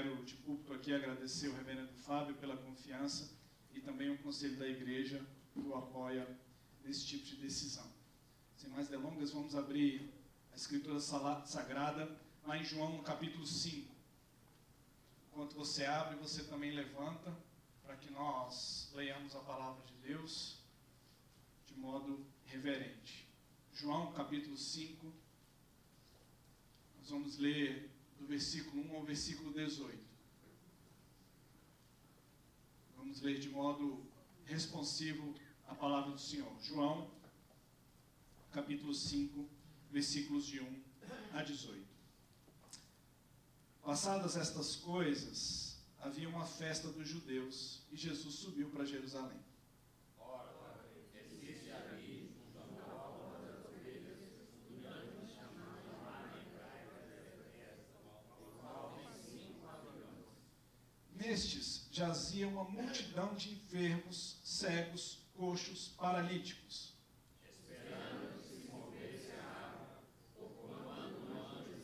quero de púlpito aqui agradecer o reverendo Fábio pela confiança e também o conselho da igreja que o apoia nesse tipo de decisão. Sem mais delongas, vamos abrir a Escritura Sagrada lá em João, no capítulo 5. Enquanto você abre, você também levanta para que nós leiamos a palavra de Deus de modo reverente. João, capítulo 5, nós vamos ler do versículo 1 ao versículo 18. Vamos ler de modo responsivo a palavra do Senhor. João, capítulo 5, versículos de 1 a 18. Passadas estas coisas, havia uma festa dos judeus, e Jesus subiu para Jerusalém. Ora, existe ali, junto à porta das ovelhas, um grande chamado lá em hebraica, o qual tem 5 pavilhões. Nestes jazia uma multidão de enfermos, cegos, coxos, paralíticos. Esperando que se movesse a água, ou quando um anjo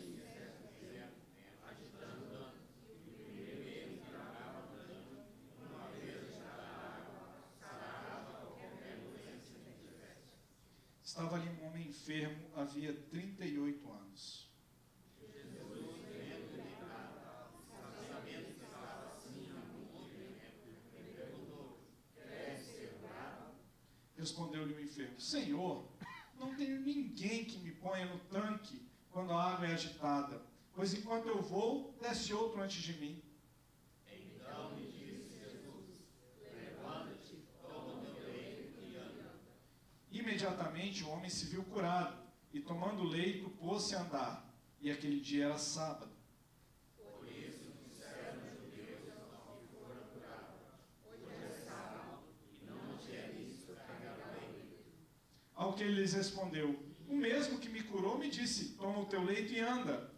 descia, agitando, e o primeiro que tragava dando, uma vez agitada a água, sarava qualquer doença que tivesse. Estava ali um homem enfermo, havia 38 anos. Jesus, vendo deitado, sabendo que estava assim há muito tempo, lhe perguntou: queres ser curado? Respondeu-lhe o enfermo: Senhor, não tenho ninguém que me ponha no tanque quando a água é agitada, pois enquanto eu vou, desce outro antes de mim. Então lhe disse Jesus: levanta-te, toma o teu leito e anda. Imediatamente o homem se viu curado, e tomando o leito, pôs-se a andar. E aquele dia era sábado. Por isso disseram os judeus ao que fora curado: hoje é sábado, e não te é lícito carregar o leito. Ao que ele lhes respondeu: O mesmo que me curou me disse: Toma o teu leito e anda.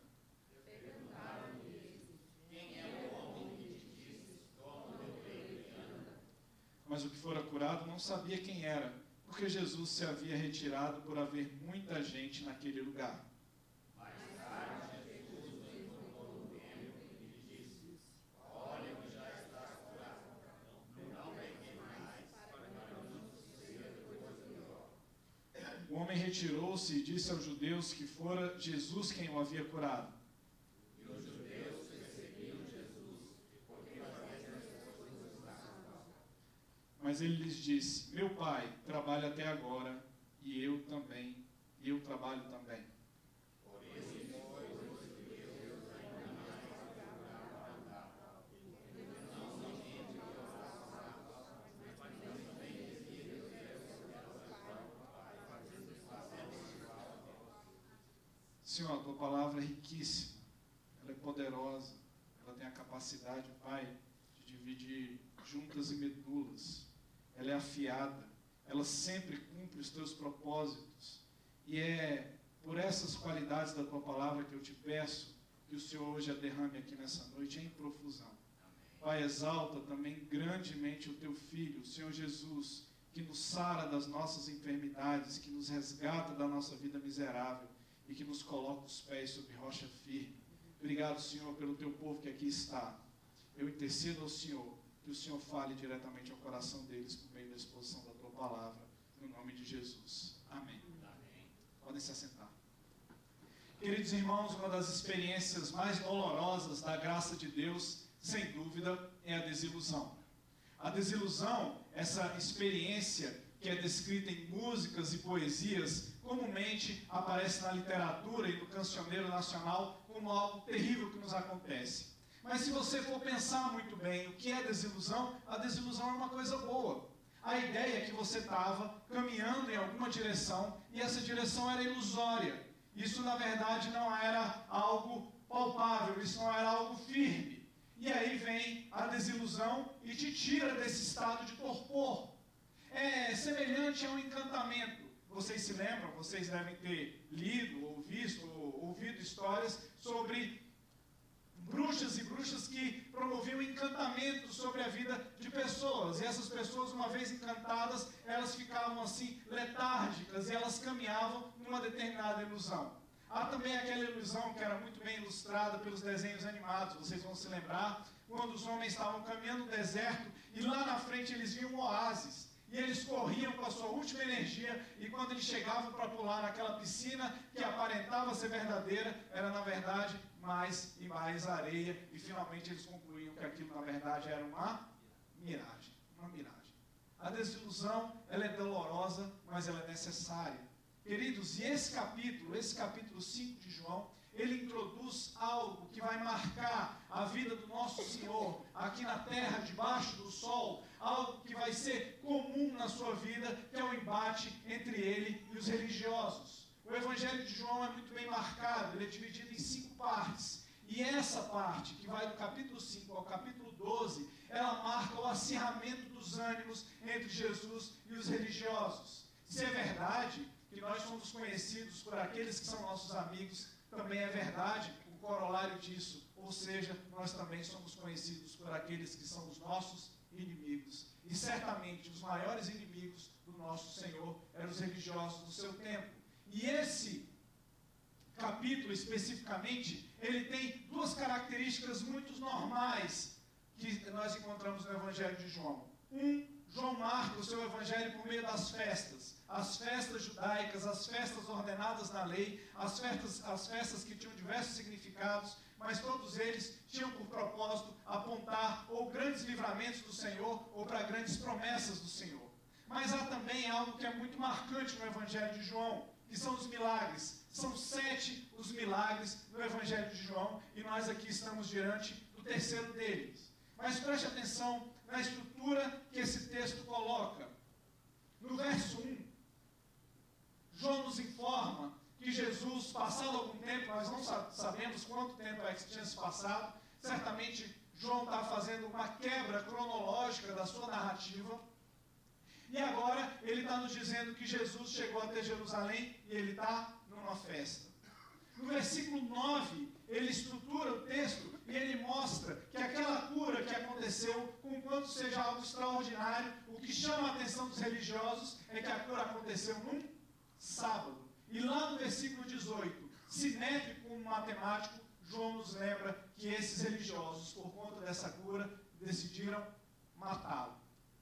Perguntaram-lhe: quem é o homem que te disse: toma o teu leito e anda? Mas o que fora curado não sabia quem era, porque Jesus se havia retirado por haver muita gente naquele lugar. Mais tarde, Jesus o informou no templo e lhe disse: olha que já estás curado, não pequei mais, para não suceda coisa pior. O homem retirou-se e disse aos judeus que fora Jesus quem o havia curado. E os judeus perseguiam Jesus, porque fazia essas coisas lá. Mas ele lhes disse: Meu pai trabalha até agora, e eu trabalho também. Por isso foi os judeus ainda mais procuraram matar, não somente pelas palavras, mas também devido aos do Pai, fazendo igual a Deus. Senhor, a tua palavra é riquíssima, ela é poderosa, ela tem a capacidade, Pai, de dividir juntas e medulas, ela é afiada, ela sempre cumpre os teus propósitos, e é por essas qualidades da tua palavra que eu te peço que o Senhor hoje a derrame aqui nessa noite em profusão. Pai, exalta também grandemente o teu Filho, o Senhor Jesus, que nos sara das nossas enfermidades, que nos resgata da nossa vida miserável e que nos coloca os pés sobre rocha firme. Obrigado, Senhor, pelo teu povo que aqui está. Eu intercedo ao Senhor, que o Senhor fale diretamente ao coração deles por meio da exposição da tua palavra, no nome de Jesus. Amém. Amém. Podem se assentar. Queridos irmãos, uma das experiências mais dolorosas da graça de Deus, sem dúvida, é a desilusão. A desilusão, essa experiência que é descrita em músicas e poesias, comumente aparece na literatura e no cancioneiro nacional como algo terrível que nos acontece. Mas se você for pensar muito bem o que é desilusão, a desilusão é uma coisa boa. A ideia é que você estava caminhando em alguma direção e essa direção era ilusória. Isso, na verdade, não era algo palpável, isso não era algo firme. E aí vem a desilusão e te tira desse estado de torpor. É semelhante a um encantamento. Vocês se lembram, vocês devem ter lido, ou visto, ou ouvido histórias sobre bruxas e bruxas que promoviam encantamento sobre a vida de pessoas. E essas pessoas, uma vez encantadas, elas ficavam assim letárgicas e elas caminhavam numa determinada ilusão. Há também aquela ilusão que era muito bem ilustrada pelos desenhos animados, vocês vão se lembrar, quando os homens estavam caminhando no deserto e lá na frente eles viam um oásis. E eles corriam com a sua última energia, e quando eles chegavam para pular naquela piscina que aparentava ser verdadeira, era na verdade mais e mais areia, e finalmente eles concluíam que aquilo na verdade era uma miragem. Uma miragem. A desilusão, ela é dolorosa, mas ela é necessária. Queridos, e esse capítulo 5 de João, ele introduz algo que vai marcar a vida do nosso Senhor aqui na terra, debaixo do sol, algo que vai ser comum na sua vida, que é o embate entre ele e os religiosos. O Evangelho de João é muito bem marcado, ele é dividido em 5 partes. E essa parte, que vai do capítulo 5 ao capítulo 12, ela marca o acirramento dos ânimos entre Jesus e os religiosos. Se é verdade que nós somos conhecidos por aqueles que são nossos amigos, também é verdade o corolário disso, ou seja, nós também somos conhecidos por aqueles que são os nossos inimigos. E certamente os maiores inimigos do nosso Senhor eram os religiosos do seu tempo. E esse capítulo especificamente, ele tem 2 características muito normais que nós encontramos no Evangelho de João. João marca o seu evangelho por meio das festas. As festas judaicas, as festas ordenadas na lei, as festas que tinham diversos significados, mas todos eles tinham por propósito apontar ou grandes livramentos do Senhor ou para grandes promessas do Senhor. Mas há também algo que é muito marcante no Evangelho de João, que são os milagres. São 7 os milagres no Evangelho de João e nós aqui estamos diante do terceiro deles. Mas preste atenção na estrutura que esse texto coloca. No verso 1, João nos informa que Jesus, passado algum tempo, nós não sabemos quanto tempo é que tinha se passado, certamente João está fazendo uma quebra cronológica da sua narrativa, e agora ele está nos dizendo que Jesus chegou até Jerusalém e ele está numa festa. No versículo 9, ele estrutura o texto e ele mostra que aquela cura que aconteceu, conquanto seja algo extraordinário, o que chama a atenção dos religiosos é que a cura aconteceu num sábado. E lá no versículo 18, simétrico com um matemático, João nos lembra que esses religiosos, por conta dessa cura, decidiram matá-lo.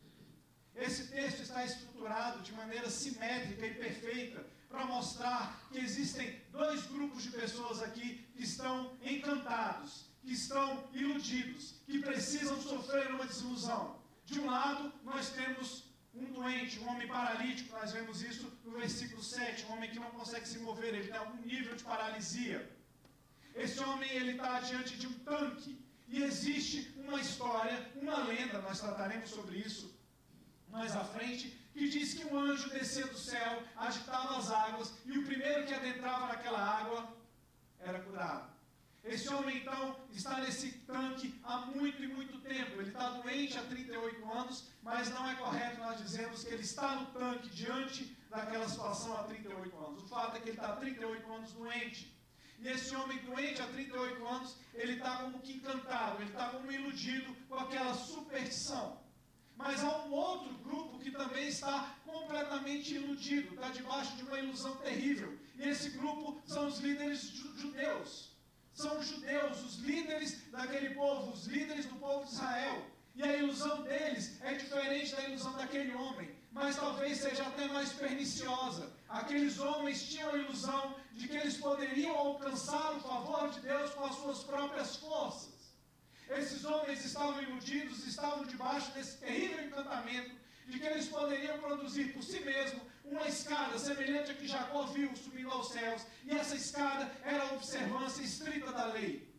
Esse texto está estruturado de maneira simétrica e perfeita para mostrar que existem 2 grupos de pessoas aqui que estão encantados, que estão iludidos, que precisam sofrer uma desilusão. De um lado, nós temos um doente, um homem paralítico, nós vemos isso no versículo 7, um homem que não consegue se mover, ele tem algum nível de paralisia. Esse homem, ele está diante de um tanque, e existe uma história, uma lenda, nós trataremos sobre isso mais à frente, que diz que um anjo descia do céu, agitava as águas, e o primeiro que adentrava naquela água era curado. Esse homem, então, está nesse tanque há muito e muito tempo. Ele está doente há 38 anos, mas não é correto nós dizermos que ele está no tanque diante daquela situação há 38 anos. O fato é que ele está há 38 anos doente. E esse homem doente há 38 anos, ele está como que encantado, ele está como iludido com aquela superstição. Mas há um outro grupo que também está completamente iludido, está debaixo de uma ilusão terrível. E esse grupo são os líderes judeus. São os judeus, os líderes daquele povo, os líderes do povo de Israel. E a ilusão deles é diferente da ilusão daquele homem, mas talvez seja até mais perniciosa. Aqueles homens tinham a ilusão de que eles poderiam alcançar o favor de Deus com as suas próprias forças. Esses homens estavam iludidos, estavam debaixo desse terrível encantamento de que eles poderiam produzir por si mesmos uma escada semelhante a que Jacó viu subindo aos céus, e essa escada era a observância estrita da lei.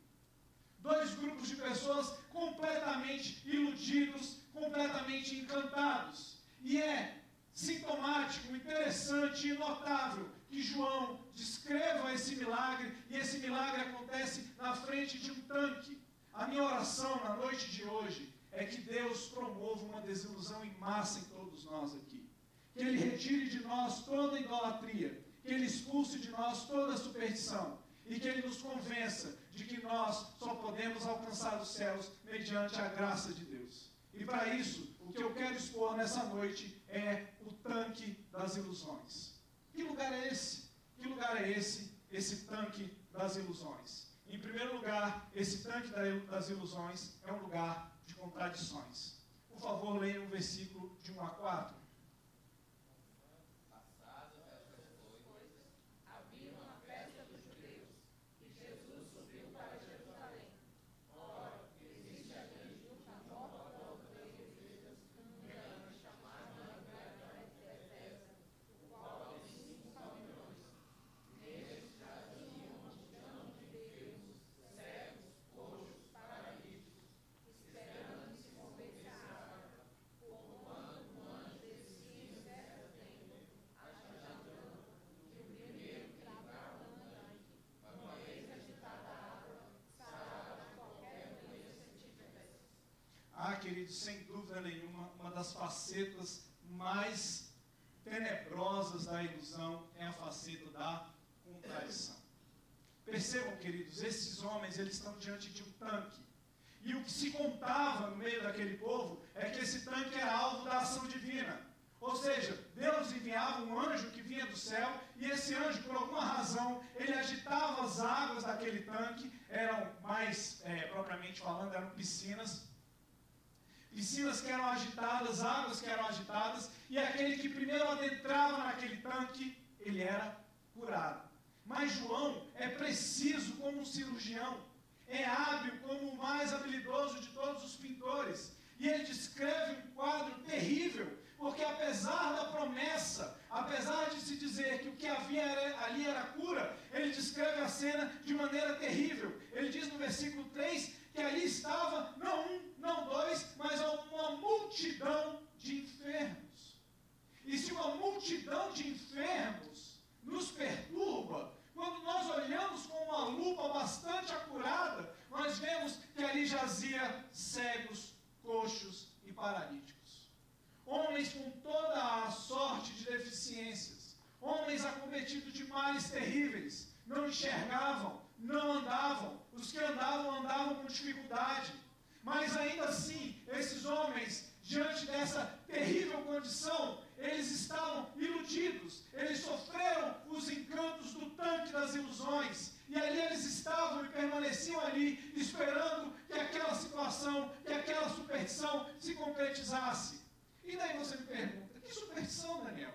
2 grupos de pessoas completamente iludidos, completamente encantados. E é sintomático, interessante e notável que João descreva esse milagre, e esse milagre acontece na frente de um tanque. A minha oração na noite de hoje é que Deus promova uma desilusão em massa em todos nós aqui. Que Ele retire de nós toda a idolatria, que Ele expulse de nós toda a superstição e que Ele nos convença de que nós só podemos alcançar os céus mediante a graça de Deus. E para isso, o que eu quero expor nessa noite é o tanque das ilusões. Que lugar é esse? Que lugar é esse esse tanque das ilusões? Em primeiro lugar, esse tanque das ilusões é um lugar de contradições. Por favor, leia o versículo de 1 a 4. Havia uma festa dos judeus, e Jesus subiu para Jerusalém. Ora, existe ali junto à porta das igrejas um grande chamado Betesda, o qual tem 5 pavilhões. Neles jazia uma multidão de enfermos, cegos, coxos, paralíticos, esperando que se movesse a água. Quando um anjo descia em certa tenda, agitando, que o primeiro que entrava no tanque, uma vez agitada a água, sarava de qualquer doença que tivesse. Queridos, sem dúvida nenhuma, uma das facetas mais tenebrosas da ilusão é a faceta da contradição. Percebam, queridos, esses homens, eles estão diante de um tanque. E o que se contava no meio daquele povo é que esse tanque era alvo da ação divina. Ou seja, Deus enviava um anjo que vinha do céu, e esse anjo, por alguma razão, ele agitava as águas daquele tanque. Eram mais, propriamente falando, eram piscinas que eram agitadas, águas que eram agitadas, e aquele que primeiro adentrava naquele tanque, ele era curado. Mas João é preciso como um cirurgião, é hábil como o mais habilidoso de todos os pintores, e ele descreve um quadro terrível, porque apesar da promessa, apesar de se dizer que o que havia ali era cura, ele descreve a cena de maneira terrível. Ele diz no versículo 3 que ali estava não um, não dois, mas uma multidão de enfermos. E se uma multidão de enfermos nos perturba, quando nós olhamos com uma lupa bastante acurada, nós vemos que ali jazia cegos, coxos e paralíticos. Homens com toda a sorte de deficiências, homens acometidos de males terríveis, não enxergavam, não andavam, os que andavam com dificuldade, mas ainda assim, esses homens, diante dessa terrível condição, eles estavam iludidos, eles sofreram os encantos do tanque das ilusões, e ali eles estavam e permaneciam ali, esperando que aquela situação, que aquela superstição se concretizasse. E daí você me pergunta, que superstição, Daniel?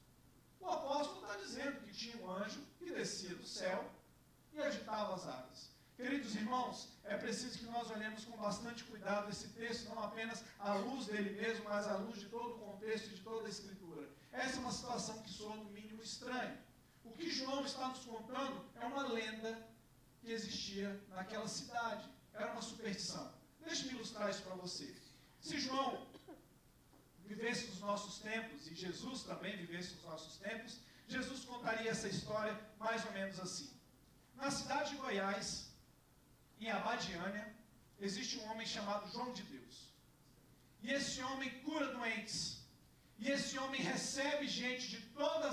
O apóstolo está dizendo que tinha um anjo que descia do céu e agitava as águas. Queridos irmãos, é preciso que nós olhemos com bastante cuidado esse texto, não apenas à luz dele mesmo, mas à luz de todo o contexto e de toda a Escritura. Essa é uma situação que soa no mínimo estranha. O que João está nos contando é uma lenda que existia naquela cidade. Era uma superstição. Deixe-me ilustrar isso para você. Se João vivesse nos nossos tempos, e Jesus também vivesse nos nossos tempos, Jesus contaria essa história mais ou menos assim. Na cidade de Goiás, em Abadiânia, existe um homem chamado João de Deus. E esse homem cura doentes. E esse homem recebe gente de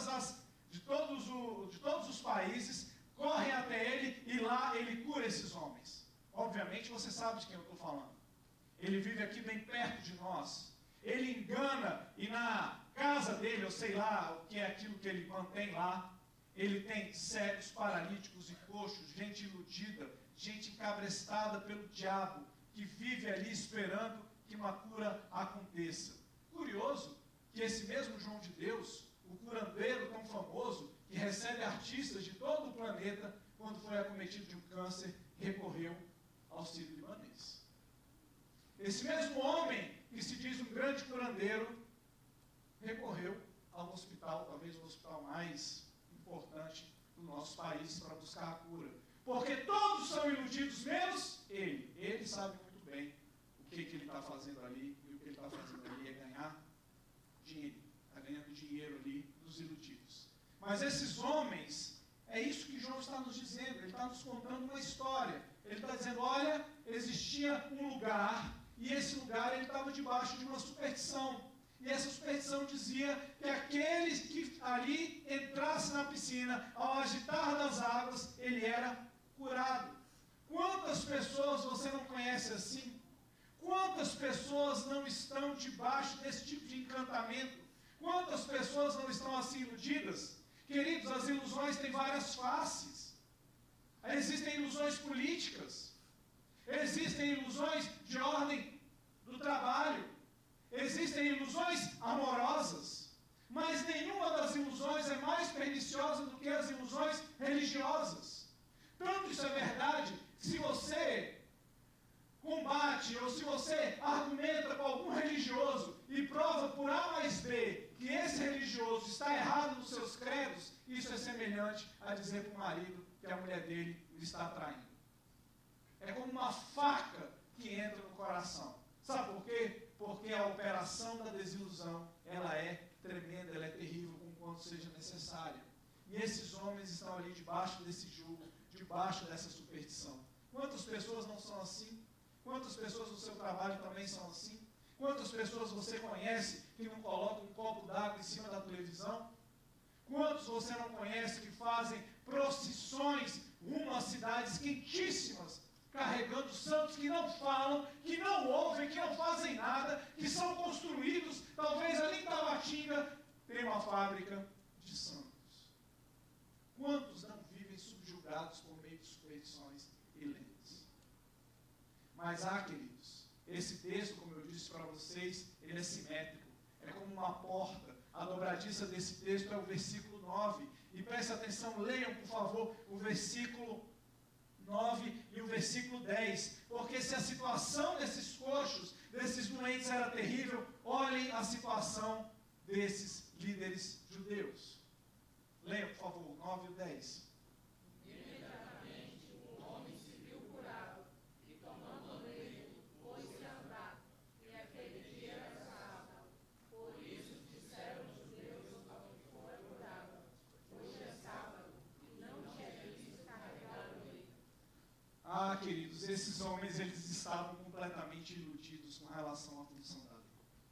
todos os países, correm até ele e lá ele cura esses homens. Obviamente você sabe de quem eu estou falando. Ele vive aqui bem perto de nós. Ele engana e na casa dele, eu sei lá o que é aquilo que ele mantém lá, ele tem cegos, paralíticos e coxos, gente iludida, gente encabrestada pelo diabo, que vive ali esperando que uma cura aconteça. Curioso que esse mesmo João de Deus, o curandeiro tão famoso, que recebe artistas de todo o planeta, quando foi acometido de um câncer, recorreu ao sírio-libanês. Esse mesmo homem, que se diz um grande curandeiro, recorreu ao hospital, talvez o hospital mais importante do nosso país, para buscar a cura. Porque todos são iludidos, menos ele. Ele sabe muito bem o que ele está fazendo ali, e o que ele está fazendo ali é ganhar dinheiro. Está ganhando dinheiro ali dos iludidos. Mas esses homens, é isso que João está nos dizendo, ele está nos contando uma história. Ele está dizendo, olha, existia um lugar, e esse lugar ele estava debaixo de uma superstição. E essa superstição dizia que aquele que ali entrasse na piscina, ao agitar das águas, ele era curado. Quantas pessoas você não conhece assim? Quantas pessoas não estão debaixo desse tipo de encantamento? Quantas pessoas não estão assim iludidas? Queridos, as ilusões têm várias faces. Existem ilusões políticas, existem ilusões de ordem do trabalho, existem ilusões amorosas, mas nenhuma das ilusões é mais perniciosa do que as ilusões religiosas. Tanto isso é verdade, que se você combate ou se você argumenta com algum religioso e prova por A mais B que esse religioso está errado nos seus credos, isso é semelhante a dizer para o marido que a mulher dele o está traindo. É como uma faca que entra no coração. Sabe por quê? Porque a operação da desilusão, ela é tremenda, ela é terrível, com quanto seja necessária. E esses homens estão ali debaixo desse jugo, debaixo dessa superstição. Quantas pessoas não são assim? Quantas pessoas no seu trabalho também são assim? Quantas pessoas você conhece que não colocam um copo d'água em cima da televisão? Quantos você não conhece que fazem procissões rumo a cidades quentíssimas, carregando santos que não falam, que não ouvem, que não fazem nada, que são construídos, talvez ali em Tabatinga, tem uma fábrica de santos. Quantos não vivem subjugados por meio de superstições e lendas? Mas queridos, esse texto, como eu disse para vocês, ele é simétrico, é como uma porta. A dobradiça desse texto é o versículo 9, e preste atenção, leiam por favor o versículo 9 e o versículo 10, porque se a situação desses coxos, desses doentes era terrível, olhem a situação desses líderes judeus. Leiam por favor, 9 e 10. Imediatamente o homem se viu curado, e tomando dele, pôs-se a andar, e aquele dia era sábado. Por isso disseram os judeus ao que fora curado: hoje é sábado, e não te é lícito carregar o leito. Queridos, esses homens, eles estavam completamente iludidos com relação à função da lei.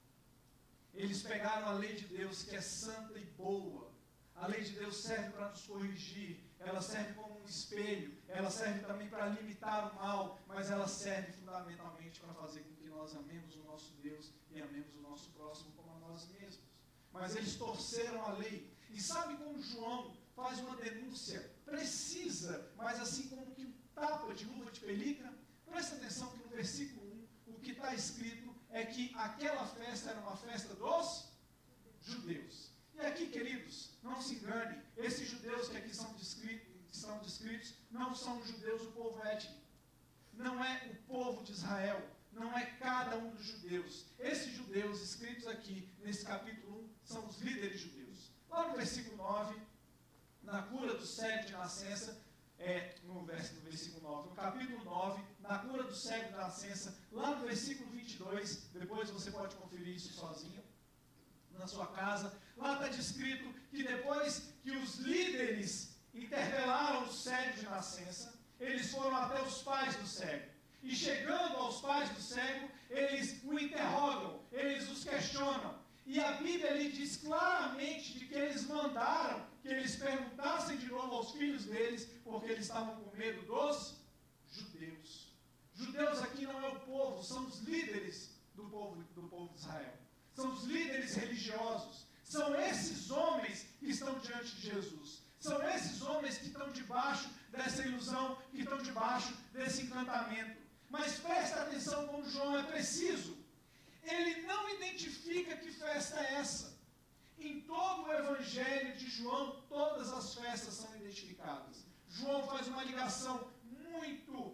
Eles pegaram a lei de Deus, que é santa e boa. A lei de Deus serve para nos corrigir, ela serve como um espelho, ela serve também para limitar o mal, mas ela serve fundamentalmente para fazer com que nós amemos o nosso Deus e amemos o nosso próximo como a nós mesmos. Mas eles torceram a lei. E sabe como João faz uma denúncia precisa, mas assim como que um tapa de luva de pelica? Presta atenção que no versículo 1, o que está escrito é que aquela festa era uma festa dos judeus. E aqui, queridos, não se engane, esses judeus que aqui são descritos não são os judeus do povo étnico. Não é o povo de Israel, não é cada um dos judeus. Esses judeus escritos aqui nesse capítulo 1 são os líderes judeus. Lá no versículo 9, na cura do cego de nascença, no versículo 9, no capítulo 9, na cura do cego de nascença, lá no versículo 22, depois você pode conferir isso sozinho, na sua casa, lá está descrito que depois que os líderes interpelaram o cego de nascença, eles foram até os pais do cego. E chegando aos pais do cego, eles o interrogam, eles os questionam. E a Bíblia lhe diz claramente de que eles mandaram que eles perguntassem de novo aos filhos deles, porque eles estavam com medo dos judeus. Judeus aqui não é o povo, são os líderes do povo de Israel. São os líderes religiosos. São esses homens que estão diante de Jesus. São esses homens que estão debaixo dessa ilusão, que estão debaixo desse encantamento. Mas presta atenção como João é preciso. Ele não identifica que festa é essa. Em todo o Evangelho de João, todas as festas são identificadas. João faz uma ligação muito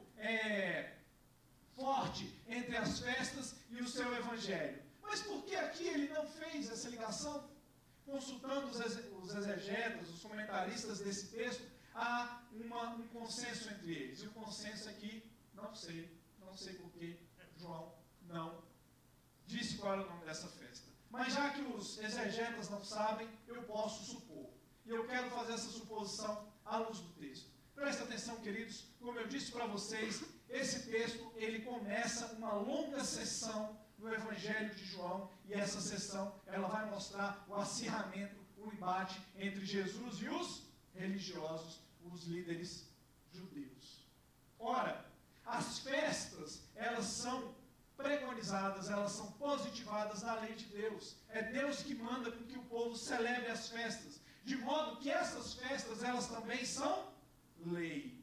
forte entre as festas e o seu Evangelho. Mas por que aqui ele não fez essa ligação? Consultando os exegetas, os comentaristas desse texto, há um consenso entre eles. E o consenso aqui, não sei por que João não disse qual era o nome dessa festa. Mas já que os exegetas não sabem, eu posso supor. E eu quero fazer essa suposição à luz do texto. Presta atenção, queridos, como eu disse para vocês, esse texto, ele começa uma longa sessão no Evangelho de João, e essa sessão, ela vai mostrar o acirramento, o embate entre Jesus e os religiosos, os líderes judeus. Ora, as festas, elas são preconizadas, elas são positivadas na lei de Deus. É Deus que manda com que o povo celebre as festas, de modo que essas festas, elas também são lei.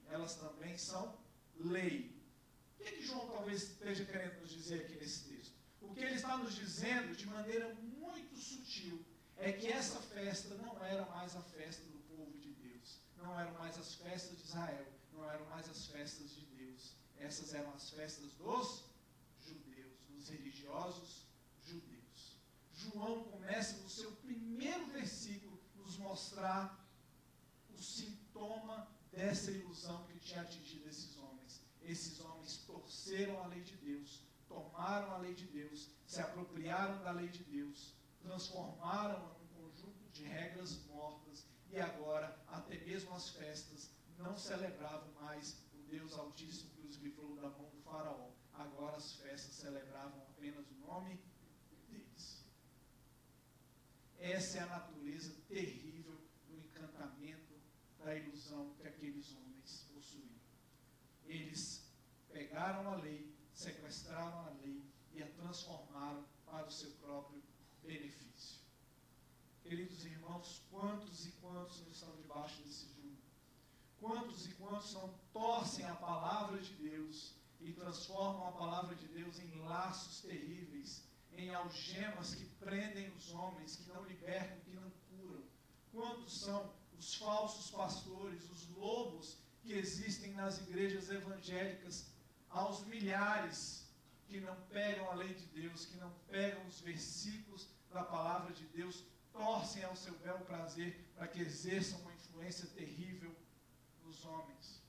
elas também são lei. O que João talvez esteja querendo nos dizer aqui nesse texto? O que ele está nos dizendo de maneira muito sutil é que essa festa não era mais a festa do povo de Deus, não eram mais as festas de Israel, não eram mais as festas de Deus. Essas eram as festas dos judeus, dos religiosos judeus. João começa no seu primeiro versículo nos mostrar o sintoma dessa ilusão que tinha atingido esses homens. Esses homens torceram a lei de Deus, tomaram a lei de Deus, se apropriaram da lei de Deus, transformaram-a num conjunto de regras mortas, e agora até mesmo as festas não celebravam mais o Deus Altíssimo que os livrou da mão do faraó. Agora as festas celebravam apenas o nome deles. Essa é a natureza terrível do encantamento, da ilusão que aqueles homens possuíam. Eles pegaram a lei, sequestraram a lei e a transformaram para o seu próprio benefício. Queridos irmãos, quantos e quantos não estão debaixo desse jugo? Quantos e quantos não torcem a palavra de Deus e transformam a palavra de Deus em laços terríveis, em algemas que prendem os homens, que não libertam, que não curam? Quantos são os falsos pastores, os lobos que existem nas igrejas evangélicas aos milhares, que não pegam a lei de Deus, que não pegam os versículos da palavra de Deus, torcem ao seu bel prazer para que exerçam uma influência terrível nos homens.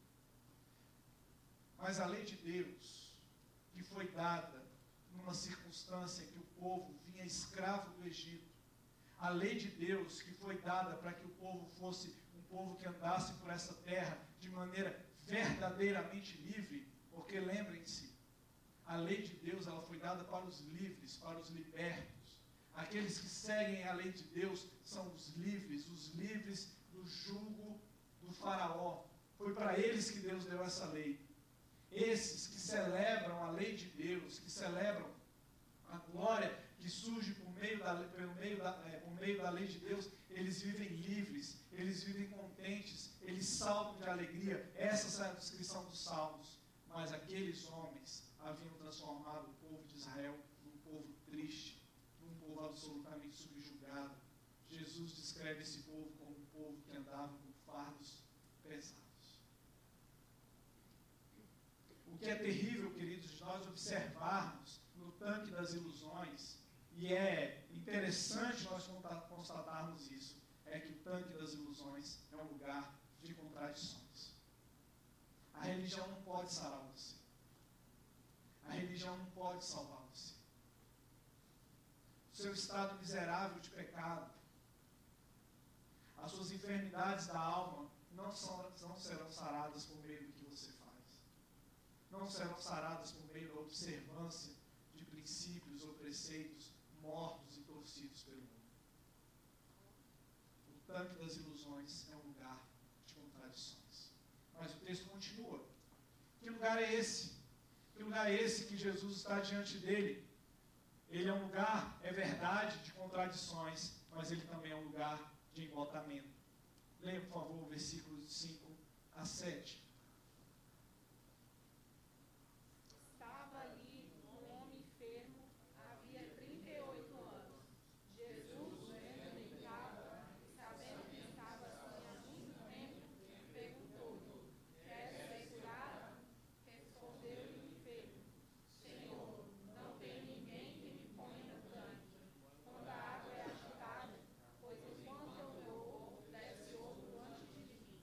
Mas a lei de Deus, que foi dada numa circunstância que o povo vinha escravo do Egito, a lei de Deus que foi dada para que o povo fosse um povo que andasse por essa terra de maneira verdadeiramente livre, porque lembrem-se, a lei de Deus ela foi dada para os livres, para os libertos. Aqueles que seguem a lei de Deus são os livres do jugo do faraó. Foi para eles que Deus deu essa lei. Esses que celebram a lei de Deus, que celebram a glória que surge por meio da lei de Deus, eles vivem livres, eles vivem contentes, eles saltam de alegria. Essa é a descrição dos salmos. Mas aqueles homens haviam transformado o povo de Israel num povo triste, num povo absolutamente subjugado. Jesus descreve esse povo como um povo que andava com fardos pesados. O que é terrível, queridos, de nós observarmos no tanque das ilusões, e é interessante nós constatarmos isso, é que o tanque das ilusões é um lugar de contradições. A religião não pode sarar você. A religião não pode salvar você. O seu estado miserável de pecado, as suas enfermidades da alma não serão saradas por meio do que você faz. Não serão saradas por meio da observância de princípios ou preceitos mortos e torcidos pelo mundo. O tanque das ilusões é um lugar de contradições. Mas o texto continua. Que lugar é esse? Que lugar é esse que Jesus está diante dele? Ele é um lugar, é verdade, de contradições, mas ele também é um lugar de embotamento. Leia, por favor, o versículo 5 a 7. Estava ali um homem enfermo, havia 38 anos. Jesus, vendo deitado, sabendo que estava assim há muito tempo, perguntou-lhe: queres ser curado? Respondeu-lhe o enfermo: Senhor, não tem ninguém que me ponha no tanque quando a água é agitada, pois enquanto eu vou, desce outro antes de mim.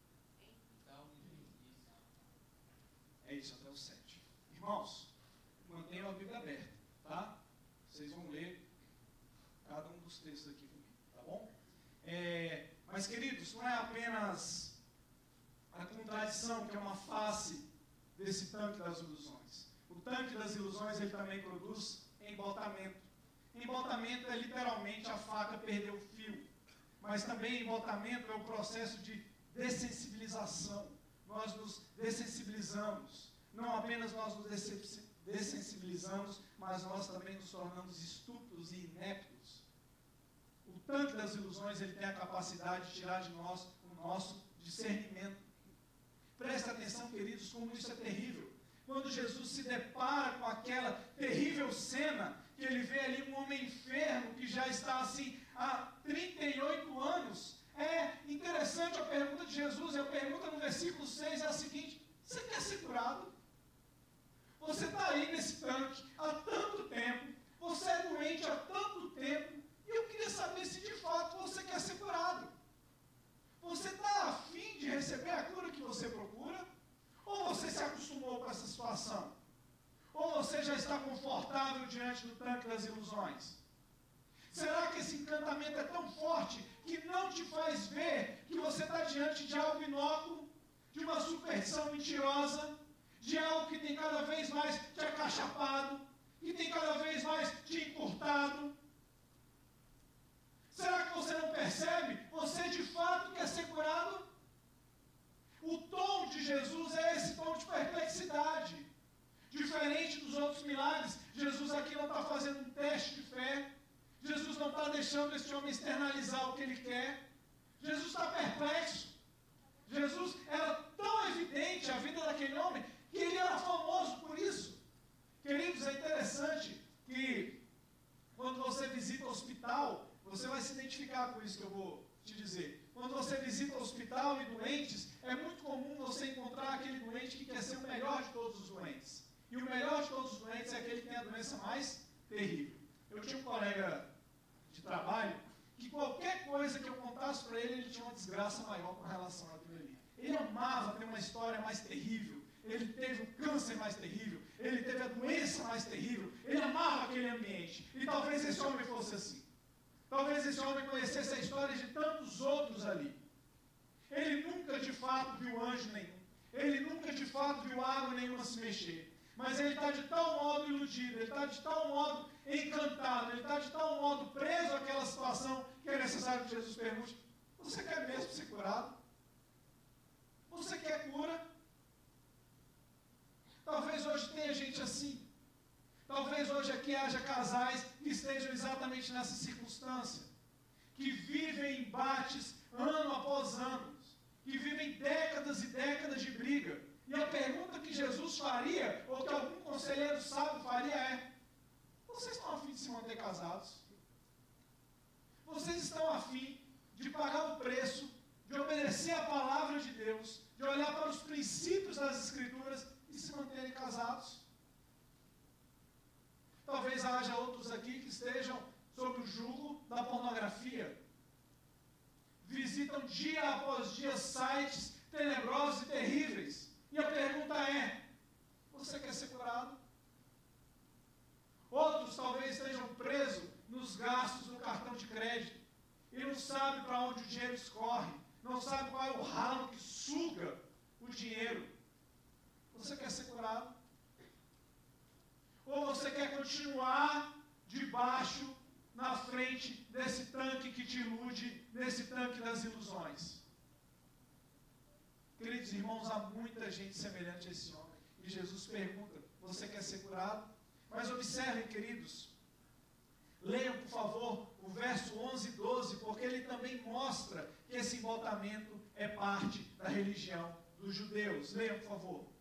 É isso, até o 7. Irmãos, mantenham a Bíblia aberta, tá? Vocês vão ler cada um dos textos aqui comigo, tá bom? Mas, queridos, não é apenas a contradição que é uma face desse tanque das ilusões. O tanque das ilusões, ele também produz embotamento. Embotamento é literalmente a faca perder o fio. Mas também embotamento é o processo de dessensibilização. Nós nos dessensibilizamos. Não apenas nós nos dessensibilizamos, mas nós também nos tornamos estúpidos e ineptos. O tanque das ilusões, ele tem a capacidade de tirar de nós o nosso discernimento. Presta atenção, queridos, como isso é terrível. Quando Jesus se depara com aquela terrível cena, que ele vê ali um homem enfermo, que já está assim há 38 anos, é interessante a pergunta de Jesus, e a pergunta no versículo 6 é a seguinte: você quer ser curado? Você está aí nesse tanque há tanto tempo, você é doente há tanto tempo, e eu queria saber se de fato você quer ser curado. Você está a fim de receber a cura que você procura? Ou você se acostumou com essa situação? Ou você já está confortável diante do tanque das ilusões? Será que esse encantamento é tão forte que não te faz ver que você está diante de algo inócuo, de uma superstição mentirosa, de algo que tem cada vez mais te acachapado, que tem cada vez mais te encurtado? Será que você não percebe? Você de fato quer ser curado? O tom de Jesus é esse tom de perplexidade. Diferente dos outros milagres, Jesus aqui não está fazendo um teste de fé. Jesus não está deixando esse homem externalizar o que ele quer. Jesus está perplexo. Jesus era tão evidente a vida daquele homem que ele era famoso por isso. Queridos, é interessante que quando você visita o hospital, você vai se identificar com isso que eu vou te dizer. Quando você visita o hospital e doentes, é muito comum você encontrar aquele doente que quer ser o melhor de todos os doentes. E o melhor de todos os doentes é aquele que tem a doença mais terrível. Eu tinha um colega de trabalho que qualquer coisa que eu contasse para ele, ele tinha uma desgraça maior com relação àquilo ali. Ele amava ter uma história mais terrível. Ele teve o câncer mais terrível. Ele teve a doença mais terrível. Ele amava aquele ambiente. E talvez esse homem fosse assim. Talvez esse homem conhecesse a história de tantos outros ali. Ele nunca de fato viu anjo nenhum. Ele nunca de fato viu água nenhuma se mexer. Mas ele está de tal modo iludido, ele está de tal modo encantado, ele está de tal modo preso àquela situação que é necessário que Jesus pergunte: você quer mesmo ser curado? Você quer cura? Talvez hoje tenha gente assim. Talvez hoje aqui haja casais que estejam exatamente nessa circunstância, que vivem embates ano após ano, que vivem décadas e décadas de briga. E a pergunta que Jesus faria, ou que algum conselheiro sábio faria é: vocês estão a fim de se manter casados? Vocês estão a fim de pagar o preço, de obedecer a palavra de Deus, de olhar para os princípios das Escrituras e se manterem casados? Talvez haja outros aqui que estejam sob o jugo da pornografia. Visitam dia após dia sites tenebrosos e terríveis. E a pergunta é: você quer ser curado? Outros talvez estejam presos nos gastos do cartão de crédito e não sabem para onde o dinheiro escorre, não sabem qual é o ralo que suga o dinheiro. Você quer ser curado? Ou você quer continuar debaixo, na frente desse tanque que te ilude, desse tanque das ilusões? Queridos irmãos, há muita gente semelhante a esse homem. E Jesus pergunta: você quer ser curado? Mas observem, queridos, leiam por favor o verso 11 e 12, porque ele também mostra que esse embotamento é parte da religião dos judeus. Leiam por favor.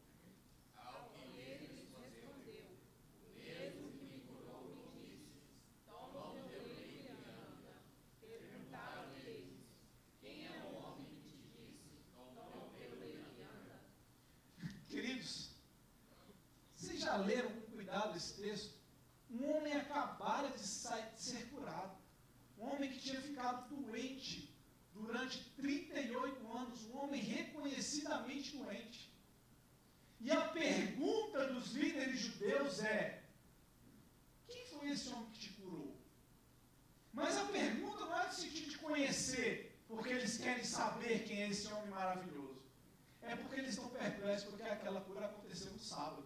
Já leram com cuidado esse texto? Um homem acabara de ser curado. Um homem que tinha ficado doente durante 38 anos. Um homem reconhecidamente doente. E a pergunta dos líderes judeus é: quem foi esse homem que te curou? Mas a pergunta não é no sentido de conhecer, porque eles querem saber quem é esse homem maravilhoso. É porque eles estão perplexos, porque aquela cura aconteceu no sábado.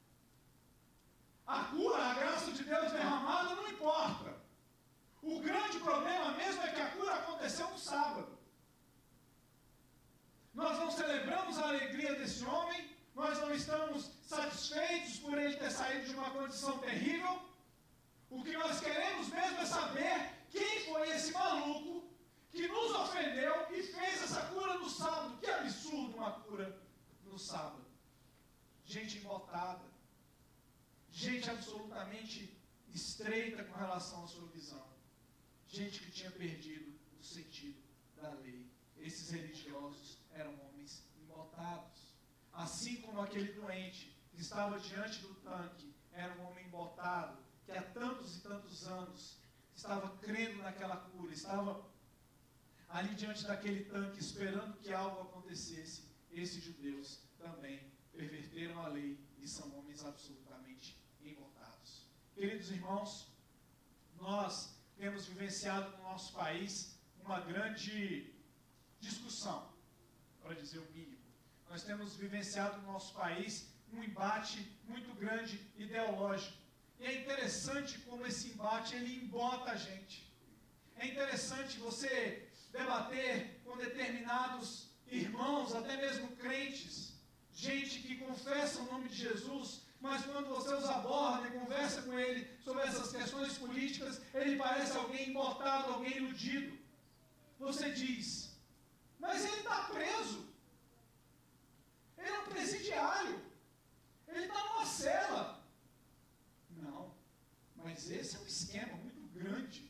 A cura, a graça de Deus derramada não importa. O grande problema mesmo é que a cura aconteceu no sábado. Nós não celebramos a alegria desse homem, nós não estamos satisfeitos por ele ter saído de uma condição terrível. O que nós queremos mesmo é saber quem foi esse maluco que nos ofendeu e fez essa cura no sábado. Que absurdo uma cura no no sábado. Gente embotada. Gente absolutamente estreita com relação à sua visão. Gente que tinha perdido o sentido da lei. Esses religiosos eram homens embotados. Assim como aquele doente que estava diante do tanque era um homem embotado, que há tantos e tantos anos estava crendo naquela cura, estava ali diante daquele tanque esperando que algo acontecesse. Esses judeus também perverteram a lei e são homens absolutamente embotados. Queridos irmãos, nós temos vivenciado no nosso país uma grande discussão, para dizer o mínimo. Nós temos vivenciado no nosso país um embate muito grande ideológico. E é interessante como esse embate ele embota a gente. É interessante você debater com determinados irmãos, até mesmo crentes, gente que confessa o nome de Jesus, mas quando você os aborda e conversa com ele sobre essas questões políticas, ele parece alguém embotado, alguém iludido. Você diz, mas ele está preso. Ele é um presidiário. Ele está numa cela. Não, mas esse é um esquema muito grande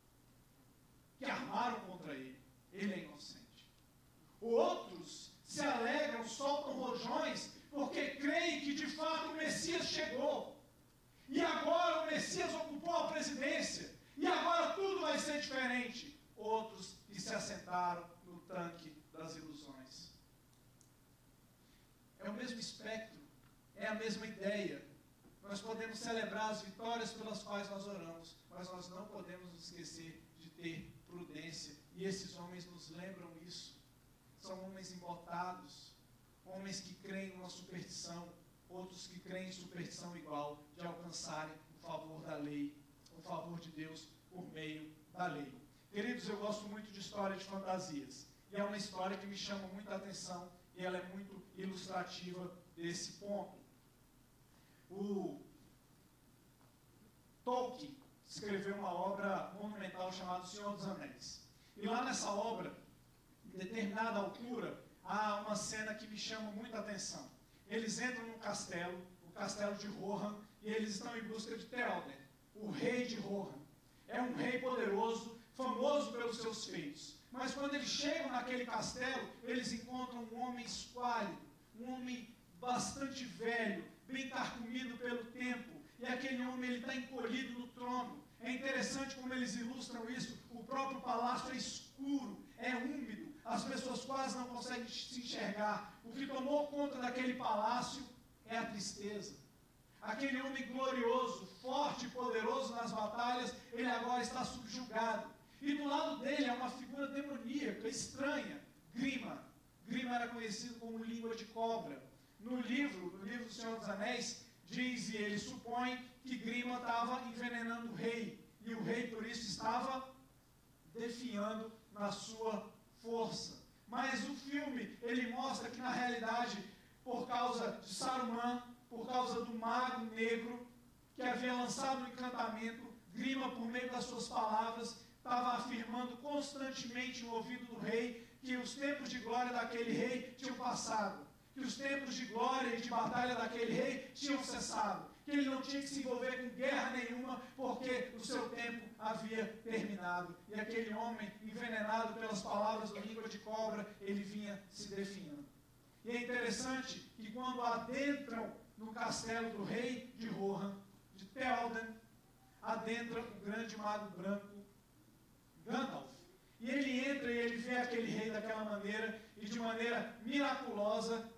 que armaram contra ele. Ele é inocente. Outros se alegram, soltam rojões, porque creem que de fato o Messias chegou. E agora o Messias ocupou a presidência. E agora tudo vai ser diferente. Outros que se assentaram no tanque das ilusões. É o mesmo espectro, é a mesma ideia. Nós podemos celebrar as vitórias pelas quais nós oramos, mas nós não podemos nos esquecer de ter prudência. E esses homens nos lembram isso. São homens embotados, homens que creem numa superstição, outros que creem em superstição igual, de alcançarem o favor da lei, o favor de Deus por meio da lei. Queridos, eu gosto muito de história de fantasias. E é uma história que me chama muita atenção e ela é muito ilustrativa desse ponto. O Tolkien escreveu uma obra monumental chamada O Senhor dos Anéis. E lá nessa obra, em determinada altura, há uma cena que me chama muita atenção. Eles entram no castelo, o castelo de Rohan, e eles estão em busca de Théoden, o rei de Rohan. É um rei poderoso, famoso pelos seus feitos. Mas quando eles chegam naquele castelo, eles encontram um homem esquálido, um homem bastante velho, bem carcomido pelo tempo. E aquele homem está encolhido no trono. É interessante como eles ilustram isso. O próprio palácio é escuro, é úmido. As pessoas quase não conseguem se enxergar. O que tomou conta daquele palácio é a tristeza. Aquele homem glorioso, forte e poderoso nas batalhas, ele agora está subjugado. E do lado dele é uma figura demoníaca, estranha, Grima. Grima era conhecido como língua de cobra. No livro do Senhor dos Anéis, diz e ele supõe que Grima estava envenenando o rei. E o rei, por isso, estava definhando na sua força. Mas o filme, ele mostra que, na realidade, por causa de Saruman, por causa do mago negro, que havia lançado o encantamento, Grima, por meio das suas palavras, estava afirmando constantemente no ouvido do rei que os tempos de glória daquele rei tinham passado, que os tempos de glória e de batalha daquele rei tinham cessado, que ele não tinha que se envolver com guerra nenhuma, porque o seu tempo havia terminado. E aquele homem, envenenado pelas palavras do língua de cobra, ele vinha se definhando. E é interessante que quando adentram no castelo do rei de Rohan, de Théoden, adentra o grande mago branco, Gandalf. E ele entra e ele vê aquele rei daquela maneira, e de maneira miraculosa,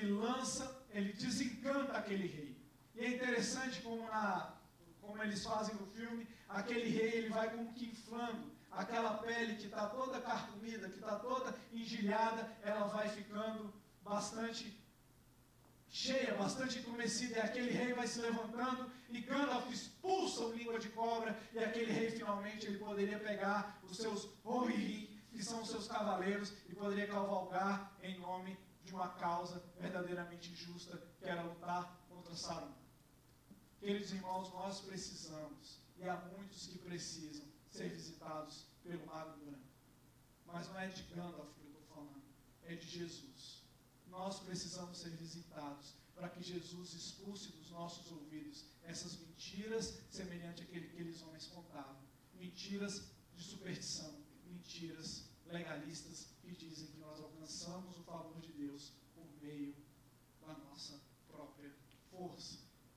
ele desencanta aquele rei. E é interessante como eles fazem no filme, aquele rei ele vai como que inflando, aquela pele que está toda carcomida, que está toda engilhada, ela vai ficando bastante cheia, bastante entumecida, e aquele rei vai se levantando, e Gandalf expulsa o língua de cobra, e aquele rei finalmente ele poderia pegar os seus Rohirrim, que são os seus cavaleiros, e poderia cavalgar em nome de uma causa verdadeiramente justa, que era lutar contra Saruman. Queridos irmãos, nós precisamos, e há muitos que precisam, ser visitados pelo mago branco. Mas não é de Gandalf que eu estou falando, é de Jesus. nós precisamos ser visitados, para que Jesus expulse dos nossos ouvidos essas mentiras semelhantes àquele que aqueles homens contavam. Mentiras de superstição, mentiras legalistas que dizem que nós alcançamos o favor de Deus por meio da nossa própria força.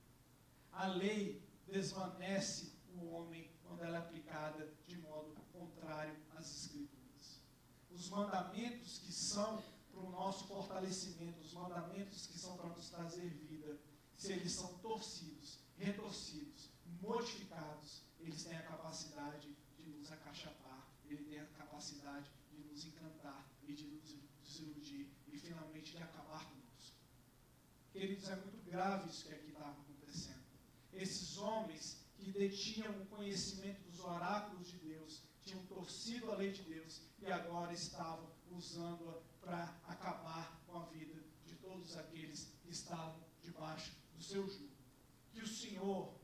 A lei desvanece o homem quando ela é aplicada de modo contrário às Escrituras. Os mandamentos que são para o nosso fortalecimento, os mandamentos que são para nos trazer vida, se eles são torcidos, retorcidos, modificados, eles têm a capacidade de nos acachapar, eles têm a capacidade de nos encantar e de nos desiludir e finalmente de acabar conosco. Queridos, é muito grave isso que aqui estava acontecendo. Esses homens que detinham o conhecimento dos oráculos de Deus, tinham torcido a lei de Deus e agora estavam usando-a para acabar com a vida de todos aqueles que estavam debaixo do seu jugo. Que o Senhor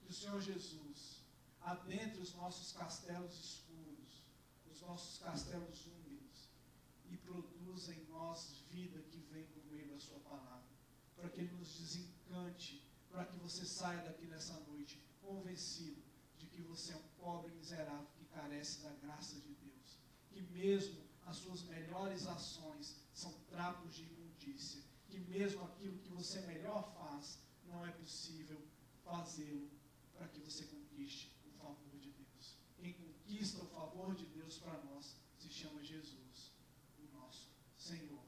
Jesus, adentre os nossos castelos escuros, os nossos castelos úmidos, e produza em nós vida que vem por meio da sua palavra, para que Ele nos desencante, para que você saia daqui nessa noite convencido de que você é um pobre miserável que carece da graça de Deus, que mesmo as suas melhores ações são trapos de imundícia, que mesmo aquilo que você melhor faz, não é possível fazê-lo para que você conquiste o favor de Deus. Quem conquista o favor de Deus para nós se chama Jesus, o nosso Senhor.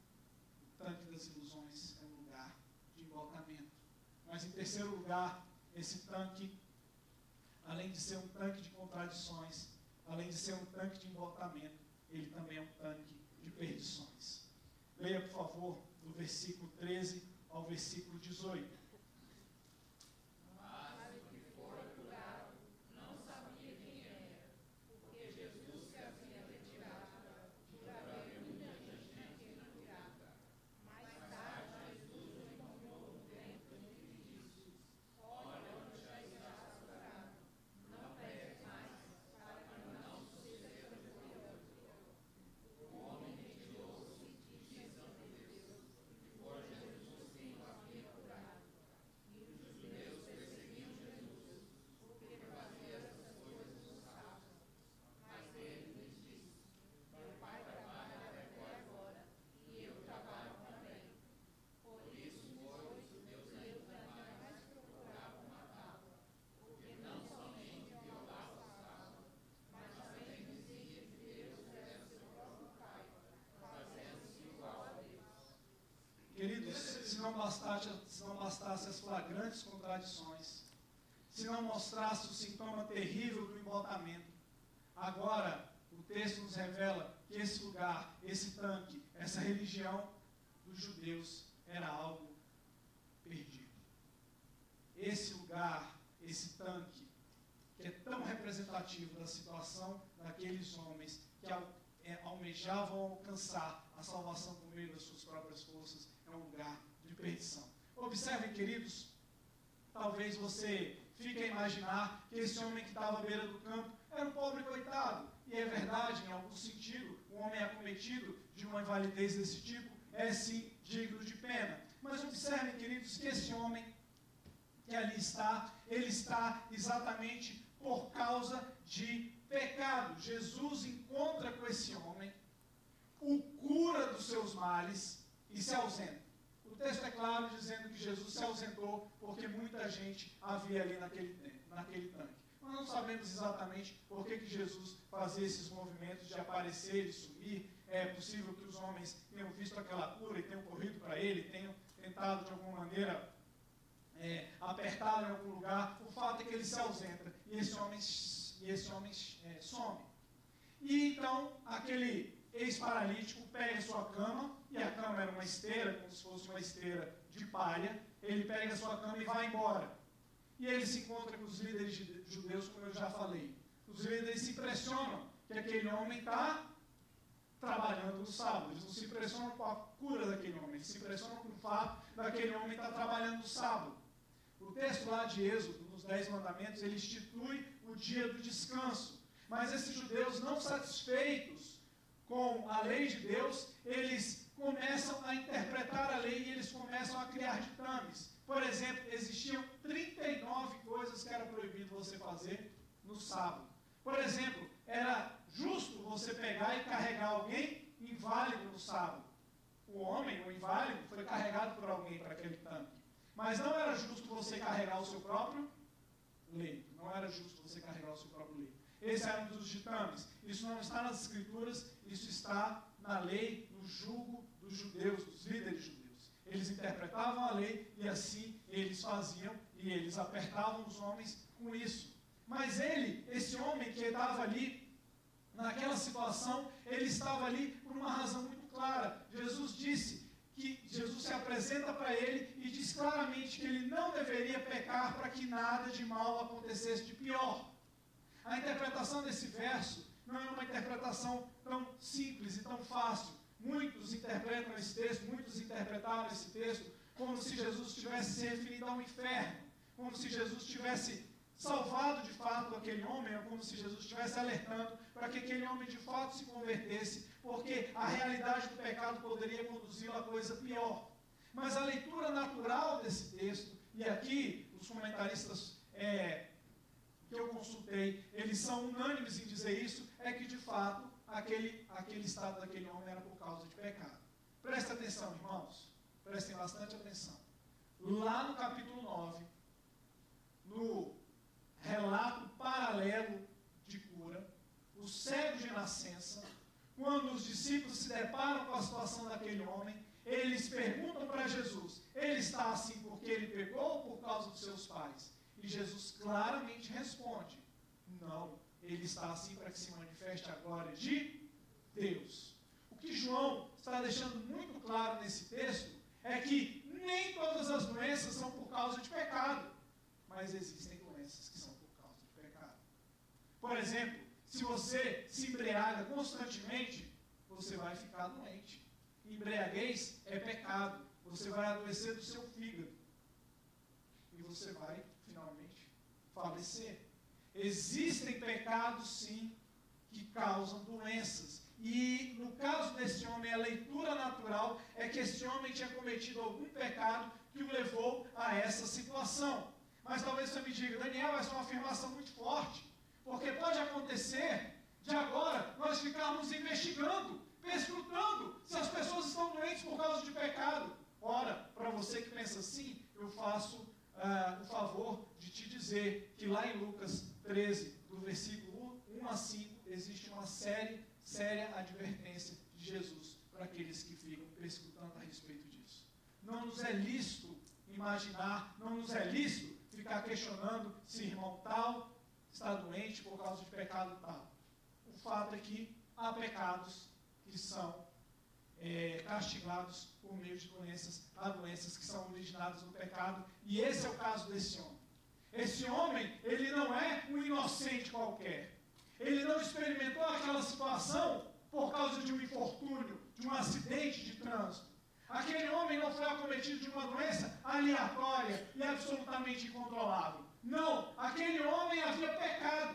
O tanque das ilusões é um lugar de embaltamento. Mas em terceiro lugar, esse tanque, além de ser um tanque de contradições, além de ser um tanque de embaltamento, ele também é um tanque de perdições. Leia, por favor, do versículo 13 ao versículo 18. Mas o que fora curado não sabia quem era, porque Jesus se havia retirado por haver muita gente na tirada. Mais tarde, Jesus o encontrou no templo e lhe disse: olha, já estás curado, não peques mais, para que não suceda depois. O homem retirou-se dizendo a Deus que fora Jesus quem o havia curado. E os judeus perseguiam Jesus, porque fazia essas coisas no sábado. Mas ele lhes disse: meu Pai trabalha até agora, e eu trabalho também. Por isso, pois, os judeus ainda mais procuravam matá-lo, porque não somente violava o sábado, mas também dizia que Deus era seu próprio Pai, fazendo-se igual a Deus. Queridos, se não bastasse as flagrantes contradições, se não mostrasse o sintoma terrível do embaltamento, agora o texto nos revela que esse lugar, esse tanque, essa religião dos judeus era algo perdido. Esse lugar, esse tanque, que é tão representativo da situação daqueles homens que almejavam alcançar a salvação por meio das suas próprias forças, é um lugar de perdição. Observem, queridos, talvez você fique a imaginar que esse homem que estava à beira do campo era um pobre coitado. E é verdade, em algum sentido, o homem acometido de uma invalidez desse tipo é sim digno de pena. Mas observem, queridos, que esse homem que ali está, ele está exatamente por causa de pecado. Jesus encontra com esse homem, o cura dos seus males e se ausenta. O texto é claro dizendo que Jesus se ausentou porque muita gente havia ali naquele tanque. Nós não sabemos exatamente por que Jesus fazia esses movimentos de aparecer e sumir. É possível que os homens tenham visto aquela cura e tenham corrido para ele, tenham tentado de alguma maneira apertá-lo em algum lugar. O fato é que ele se ausenta e esse homem some. E então aquele ex-paralítico pega sua cama, e a cama era uma esteira, como se fosse uma esteira de palha. Ele pega sua cama e vai embora. E ele se encontra com os líderes judeus, como eu já falei. Os líderes se impressionam que aquele homem está trabalhando no sábado. Eles não se impressionam com a cura daquele homem, eles se impressionam com o fato daquele homem estar trabalhando no sábado. O texto lá de Êxodo, nos 10 mandamentos, ele institui o dia do descanso. Mas esses judeus, não satisfeitos com a lei de Deus, eles começam a interpretar a lei e eles começam a criar ditames. Por exemplo, existiam 39 coisas que era proibido você fazer no sábado. Por exemplo, era justo você pegar e carregar alguém inválido no sábado. O homem, o inválido, foi carregado por alguém para aquele tanque. Mas não era justo você carregar o seu próprio leito. Não era justo você carregar o seu próprio leito. Esse era um dos ditames. Isso não está nas Escrituras, isso está na lei, no jugo dos judeus, dos líderes judeus. Eles interpretavam a lei e assim eles faziam e eles apertavam os homens com isso. Mas ele, esse homem que estava ali, naquela situação, ele estava ali por uma razão muito clara. Jesus se apresenta para ele e diz claramente que ele não deveria pecar para que nada de mal acontecesse de pior. A interpretação desse verso não é uma interpretação tão simples e tão fácil. Muitos interpretam esse texto, muitos interpretaram esse texto como se Jesus tivesse se referido ao inferno, como se Jesus tivesse salvado de fato aquele homem, ou como se Jesus estivesse alertando para que aquele homem de fato se convertesse, porque a realidade do pecado poderia conduzi-lo a coisa pior. Mas a leitura natural desse texto, e aqui os comentaristas que eu consultei, eles são unânimes em dizer isso, é que de fato aquele estado daquele homem era por causa de pecado. Prestem atenção, irmãos, prestem bastante atenção. Lá no capítulo 9, no relato paralelo de cura, o cego de nascença, quando os discípulos se deparam com a situação daquele homem, eles perguntam para Jesus, ele está assim porque ele pecou ou por causa dos seus pais? E Jesus claramente responde, não, ele está assim para que se manifeste a glória de Deus. O que João está deixando muito claro nesse texto é que nem todas as doenças são por causa de pecado, mas existem doenças que são por causa de pecado. Por exemplo, se você se embriaga constantemente, você vai ficar doente. Embriaguez é pecado, você vai adoecer do seu fígado e você vai finalmente falecer. Existem pecados, sim, que causam doenças. E no caso desse homem, a leitura natural é que esse homem tinha cometido algum pecado que o levou a essa situação. Mas talvez você me diga, Daniel, essa é uma afirmação muito forte, porque pode acontecer de agora nós ficarmos investigando, perscrutando se as pessoas estão doentes por causa de pecado. Ora, para você que pensa assim, eu faço o favor de te dizer que lá em Lucas 13, do versículo 1 a 5, existe uma séria advertência de Jesus para aqueles que ficam perscrutando a respeito disso. Não nos é lícito imaginar, não nos é lícito ficar questionando se irmão tal está doente por causa de pecado tal. O fato é que há pecados que são castigados por meio de doenças, há doenças que são originadas no pecado, e esse é o caso desse homem. Esse homem, ele não é um inocente qualquer. Ele não experimentou aquela situação por causa de um infortúnio, de um acidente de trânsito. Aquele homem não foi acometido de uma doença aleatória e absolutamente incontrolável. Não, aquele homem havia pecado.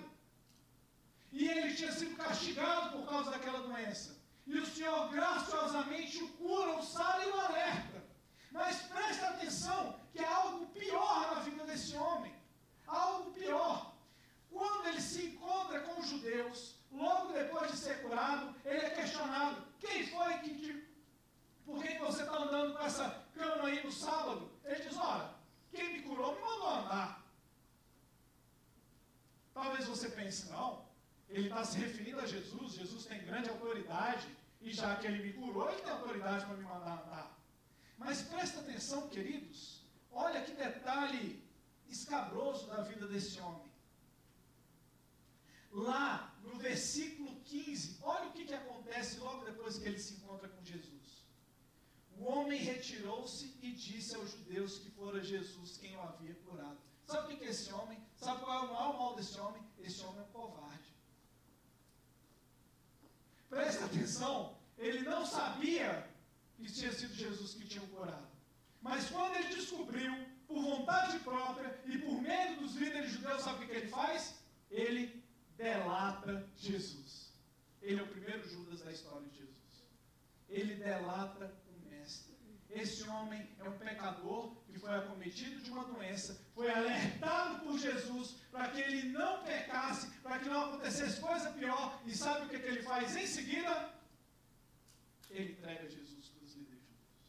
E ele tinha sido castigado por causa daquela doença. E o Senhor graciosamente o cura, o sara e o alerta. Mas preste atenção que há algo pior na vida desse homem. Há algo pior. Quando ele se encontra com os judeus, logo depois de ser curado, ele é questionado. Quem foi por que você está andando com essa cama aí no sábado? Ele diz, olha, quem me curou me mandou andar. Talvez você pense, não, ele está se referindo a Jesus, Jesus tem grande autoridade, e já que ele me curou, ele tem autoridade para me mandar andar. Mas presta atenção, queridos, olha que detalhe escabroso da vida desse homem. Lá, no versículo 15, olha o que acontece logo depois que ele se encontra com Jesus. O homem retirou-se e disse aos judeus que fora Jesus quem o havia curado. Sabe o que é esse homem? Sabe qual é o maior mal desse homem? Esse homem é um covarde. Presta atenção, ele não sabia que tinha sido Jesus que tinha o curado. Mas quando ele descobriu, por vontade própria e por medo dos líderes judeus, sabe o que ele faz? Ele delata Jesus. Ele é o primeiro Judas da história de Jesus. ele delata o mestre. Esse homem é um pecador que foi acometido de uma doença, foi alertado por Jesus para que ele não pecasse, para que não acontecesse coisa pior. E sabe o que ele faz em seguida? Ele entrega Jesus para os líderes judeus.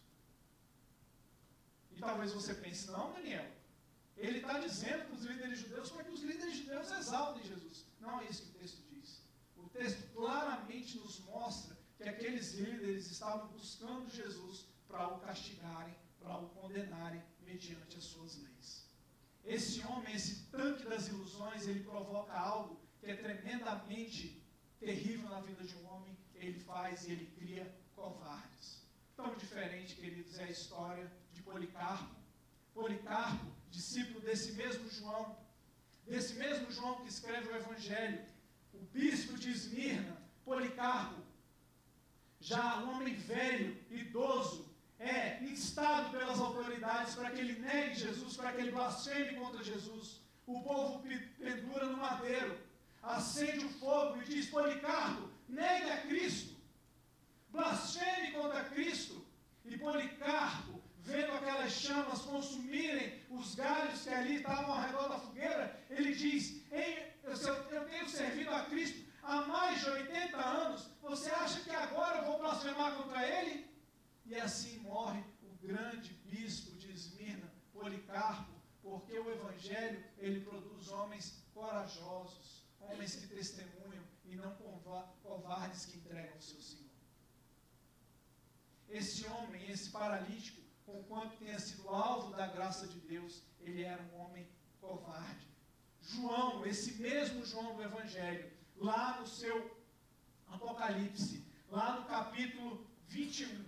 E talvez você pense, não, Daniel, ele está dizendo para os líderes judeus para que os líderes judeus exaltem Jesus. Não é isso que o texto diz. O texto claramente nos mostra que aqueles líderes estavam buscando Jesus para o castigarem, para o condenarem mediante as suas leis. Esse homem, esse tanque das ilusões, ele provoca algo que é tremendamente terrível na vida de um homem. Ele faz e ele cria covardes. Tão diferente, queridos, é a história de Policarpo. Policarpo, discípulo desse mesmo João que escreve o Evangelho, o bispo de Esmirna, Policarpo, já um homem velho, idoso, é instado pelas autoridades para que ele negue Jesus, para que ele blasfeme contra Jesus. O povo pendura no madeiro, acende o fogo e diz: Policarpo, negue a Cristo, blasfeme contra Cristo. E Policarpo, vendo aquelas chamas consumirem os galhos que ali estavam ao redor da fogueira, ele diz: eu tenho servido a Cristo há mais de 80 anos, você acha que agora eu vou blasfemar contra ele? E assim morre o grande bispo de Esmirna, Policarpo, porque o Evangelho, ele produz homens corajosos, homens que testemunham e não covardes que entregam o seu Senhor. Esse homem, esse paralítico, conquanto tenha sido alvo da graça de Deus, ele era um homem covarde. João, esse mesmo João do Evangelho, lá no seu Apocalipse, lá no capítulo 21,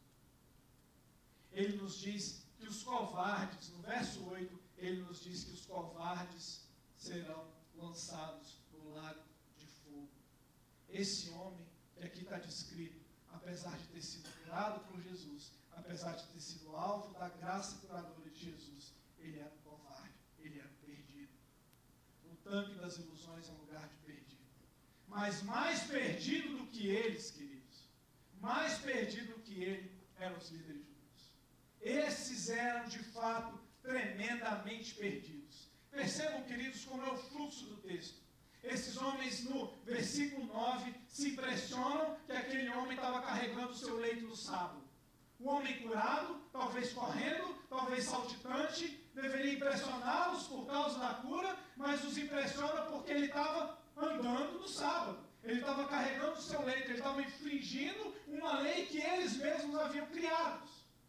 ele nos diz que os covardes, no verso 8, ele nos diz que os covardes serão lançados no lago de fogo. Esse homem, que aqui está descrito, apesar de ter sido curado por Jesus, apesar de ter sido alvo da graça curadora de Jesus, ele era um covarde, ele era um perdido. O tanque das ilusões é um lugar de perdido. Mas mais perdido do que eles, queridos, mais perdido do que ele, eram os líderes judeus. Esses eram, de fato, tremendamente perdidos. Percebam, queridos, como é o fluxo do texto. Esses homens, no versículo 9, se impressionam que aquele homem estava carregando o seu leito no sábado. O homem curado, talvez correndo, talvez saltitante, deveria impressioná-los por causa da cura, mas os impressiona porque ele estava andando no sábado. Ele estava carregando o seu leito, ele estava infringindo uma lei que eles mesmos haviam criado.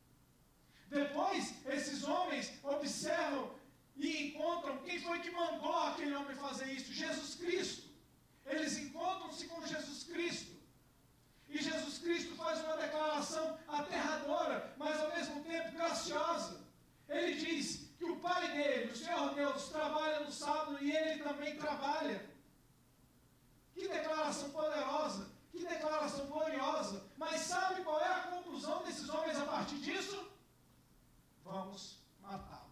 Depois, esses homens observam e encontram quem foi que mandou aquele homem fazer isso: Jesus Cristo. Eles encontram-se com Jesus Cristo. E Jesus Cristo faz uma declaração aterradora, mas ao mesmo tempo graciosa. Ele diz que o Pai dele, o Senhor Deus, trabalha no sábado e ele também trabalha. Que declaração poderosa, que declaração gloriosa. Mas sabe qual é a conclusão desses homens a partir disso? Vamos matá-lo.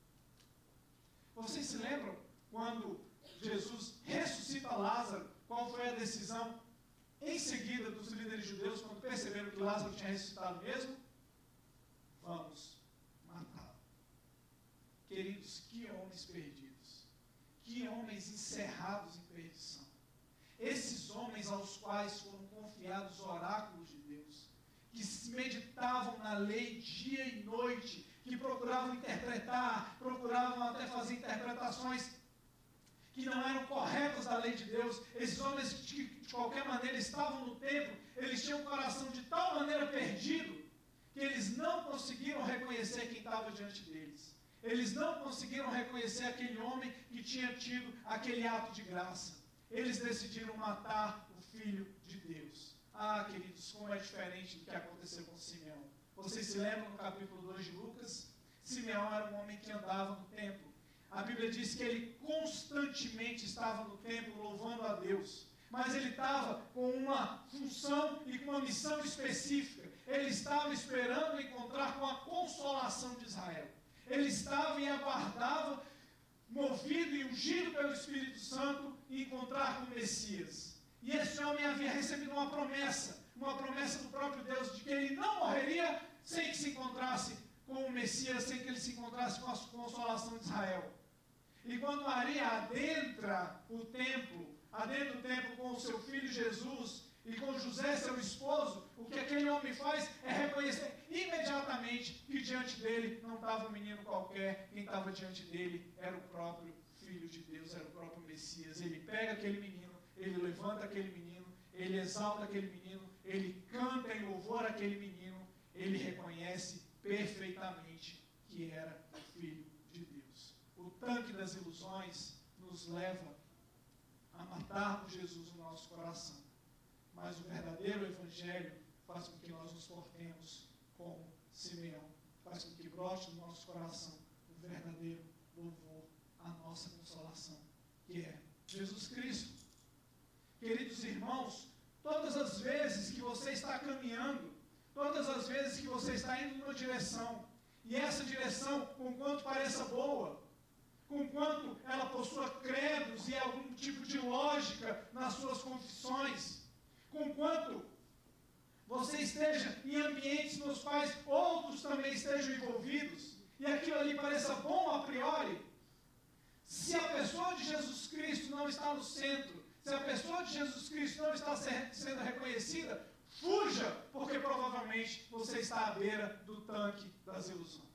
Vocês se lembram quando Jesus ressuscita Lázaro? Qual foi a decisão em seguida dos líderes judeus quando perceberam que Lázaro tinha ressuscitado mesmo? Vamos matá-lo. Queridos, que homens perdidos, que homens encerrados em perdição. Esses homens aos quais foram confiados oráculos de Deus, que meditavam na lei dia e noite, que procuravam interpretar, procuravam até fazer interpretações que não eram corretas da lei de Deus. Esses homens que de qualquer maneira estavam no templo, eles tinham o coração de tal maneira perdido, que eles não conseguiram reconhecer quem estava diante deles. Eles não conseguiram reconhecer aquele homem que tinha tido aquele ato de graça. Eles decidiram matar o Filho de Deus. Ah, queridos, como é diferente do que aconteceu com Simeão. Vocês se lembram no capítulo 2 de Lucas? Simeão era um homem que andava no templo. A Bíblia diz que ele constantemente estava no templo louvando a Deus. Mas ele estava com uma função e com uma missão específica. Ele estava esperando encontrar com a consolação de Israel. Ele estava e aguardava, movido e ungido pelo Espírito Santo, encontrar com o Messias. E esse homem havia recebido uma uma promessa do próprio Deus de que ele não morreria sem que se encontrasse com o Messias, sem que ele se encontrasse com a consolação de Israel. E quando Maria adentra o templo com o seu filho Jesus e com José, seu esposo, o que aquele homem faz é reconhecer imediatamente que diante dele não estava um menino qualquer, quem estava diante dele era o próprio Filho de Deus, era o próprio Messias. Ele pega aquele menino, ele levanta aquele menino, ele exalta aquele menino, ele canta em louvor àquele menino, ele reconhece perfeitamente que era o Filho de Deus. O tanque das ilusões nos leva a matarmos Jesus no nosso coração. Mas o verdadeiro Evangelho faz com que nós nos portemos como Simeão. Faz com que brote no nosso coração o verdadeiro louvor à nossa consolação, que é Jesus Cristo. Queridos irmãos, todas as vezes que você está caminhando, todas as vezes que você está indo numa direção, e essa direção, conquanto pareça boa, conquanto ela possua credos e algum tipo de lógica nas suas confissões, conquanto você esteja em ambientes nos quais outros também estejam envolvidos, e aquilo ali pareça bom a priori, se a pessoa de Jesus Cristo não está no centro, se a pessoa de Jesus Cristo não está sendo reconhecida, fuja, porque provavelmente você está à beira do tanque das ilusões.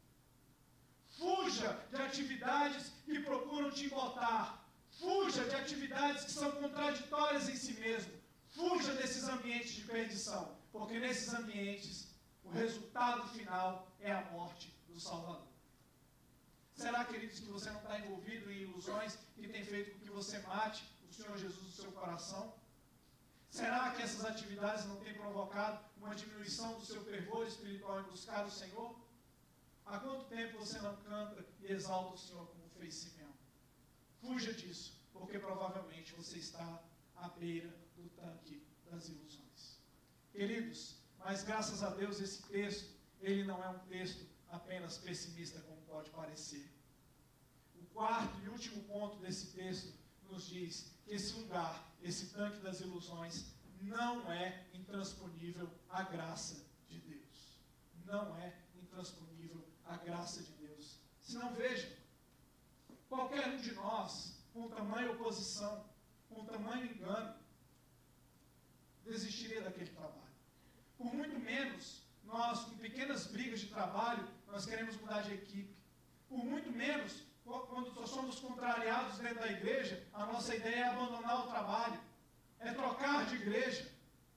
Fuja de atividades que procuram te embotar. Fuja de atividades que são contraditórias em si mesmo. Fuja desses ambientes de perdição, porque nesses ambientes o resultado final é a morte do Salvador. Será, queridos, que você não está envolvido em ilusões que tem feito com que você mate o Senhor Jesus no seu coração? Será que essas atividades não têm provocado uma diminuição do seu fervor espiritual em buscar o Senhor? Há quanto tempo você não canta e exalta o Senhor como fez Simeão? Fuja disso, porque provavelmente você está à beira do tanque das ilusões. Queridos, mas graças a Deus esse texto, ele não é um texto apenas pessimista como pode parecer. O quarto e último ponto desse texto nos diz que esse lugar, esse tanque das ilusões, não é intransponível à graça de Deus. Não é intransponível à graça de Deus. Se não, vejam, qualquer um de nós, com tamanha oposição, com tamanho engano, desistiria daquele trabalho. Por muito menos, nós, com pequenas brigas de trabalho, nós queremos mudar de equipe. Por muito menos, quando nós somos contrariados dentro da igreja, a nossa ideia é abandonar o trabalho, é trocar de igreja.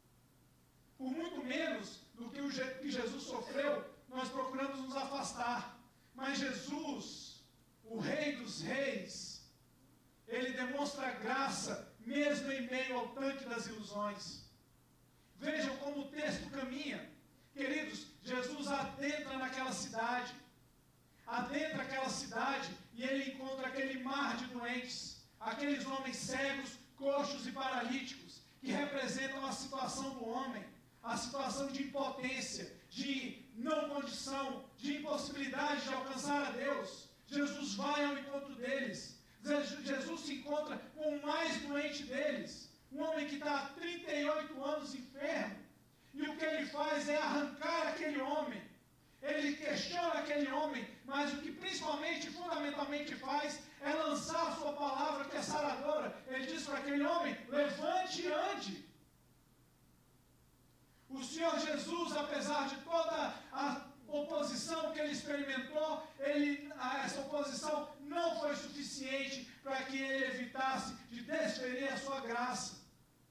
Por muito menos do que Jesus sofreu, nós procuramos nos afastar. Mas Jesus, o Rei dos Reis, ele demonstra graça, mesmo em meio ao tanque das ilusões. Vejam como o texto caminha. Queridos, Jesus adentra naquela cidade. Adentra aquela cidade e ele encontra aquele mar de doentes, aqueles homens cegos, coxos e paralíticos, que representam a situação do homem, a situação de impotência, de não condição, de impossibilidade de alcançar a Deus. Jesus vai ao encontro deles. Jesus se encontra com o mais doente deles, um homem que está há 38 anos enfermo, e o que ele faz é arrancar aquele homem. Ele questiona aquele homem, mas o que principalmente e fundamentalmente faz é lançar a sua palavra que é saradora. Ele diz para aquele homem: levante e ande. O Senhor Jesus, apesar de toda a oposição que ele experimentou, essa oposição não foi suficiente para que ele evitasse de desferir a sua graça.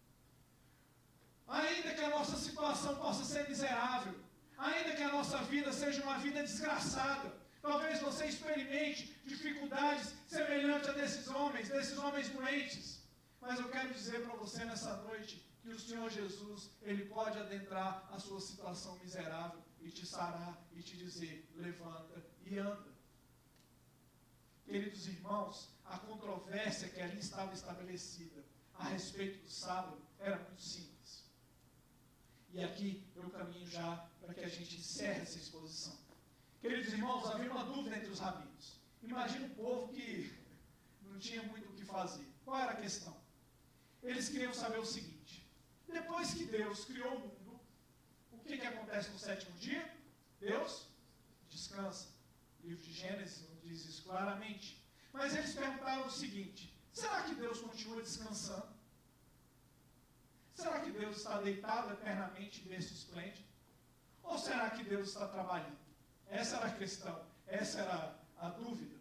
Ainda que a nossa situação possa ser miserável, ainda que a nossa vida seja uma vida desgraçada, talvez você experimente dificuldades semelhantes a desses homens doentes. Mas eu quero dizer para você nessa noite que o Senhor Jesus, ele pode adentrar a sua situação miserável e te sarar e te dizer: levanta e anda. Queridos irmãos, a controvérsia que ali estava estabelecida a respeito do sábado era muito simples. E aqui eu caminho já para que a gente encerre essa exposição. Queridos irmãos, havia uma dúvida entre os rabinos. Imagina um povo que não tinha muito o que fazer. Qual era a questão? Eles queriam saber o seguinte: Depois que Deus criou o mundo, o que acontece no sétimo dia? Deus descansa. O livro de Gênesis não diz isso claramente. Mas eles perguntaram o seguinte: será que Deus continua descansando? Será que Deus está deitado eternamente em berço esplêndido? Ou será que Deus está trabalhando? Essa era a questão, essa era a dúvida.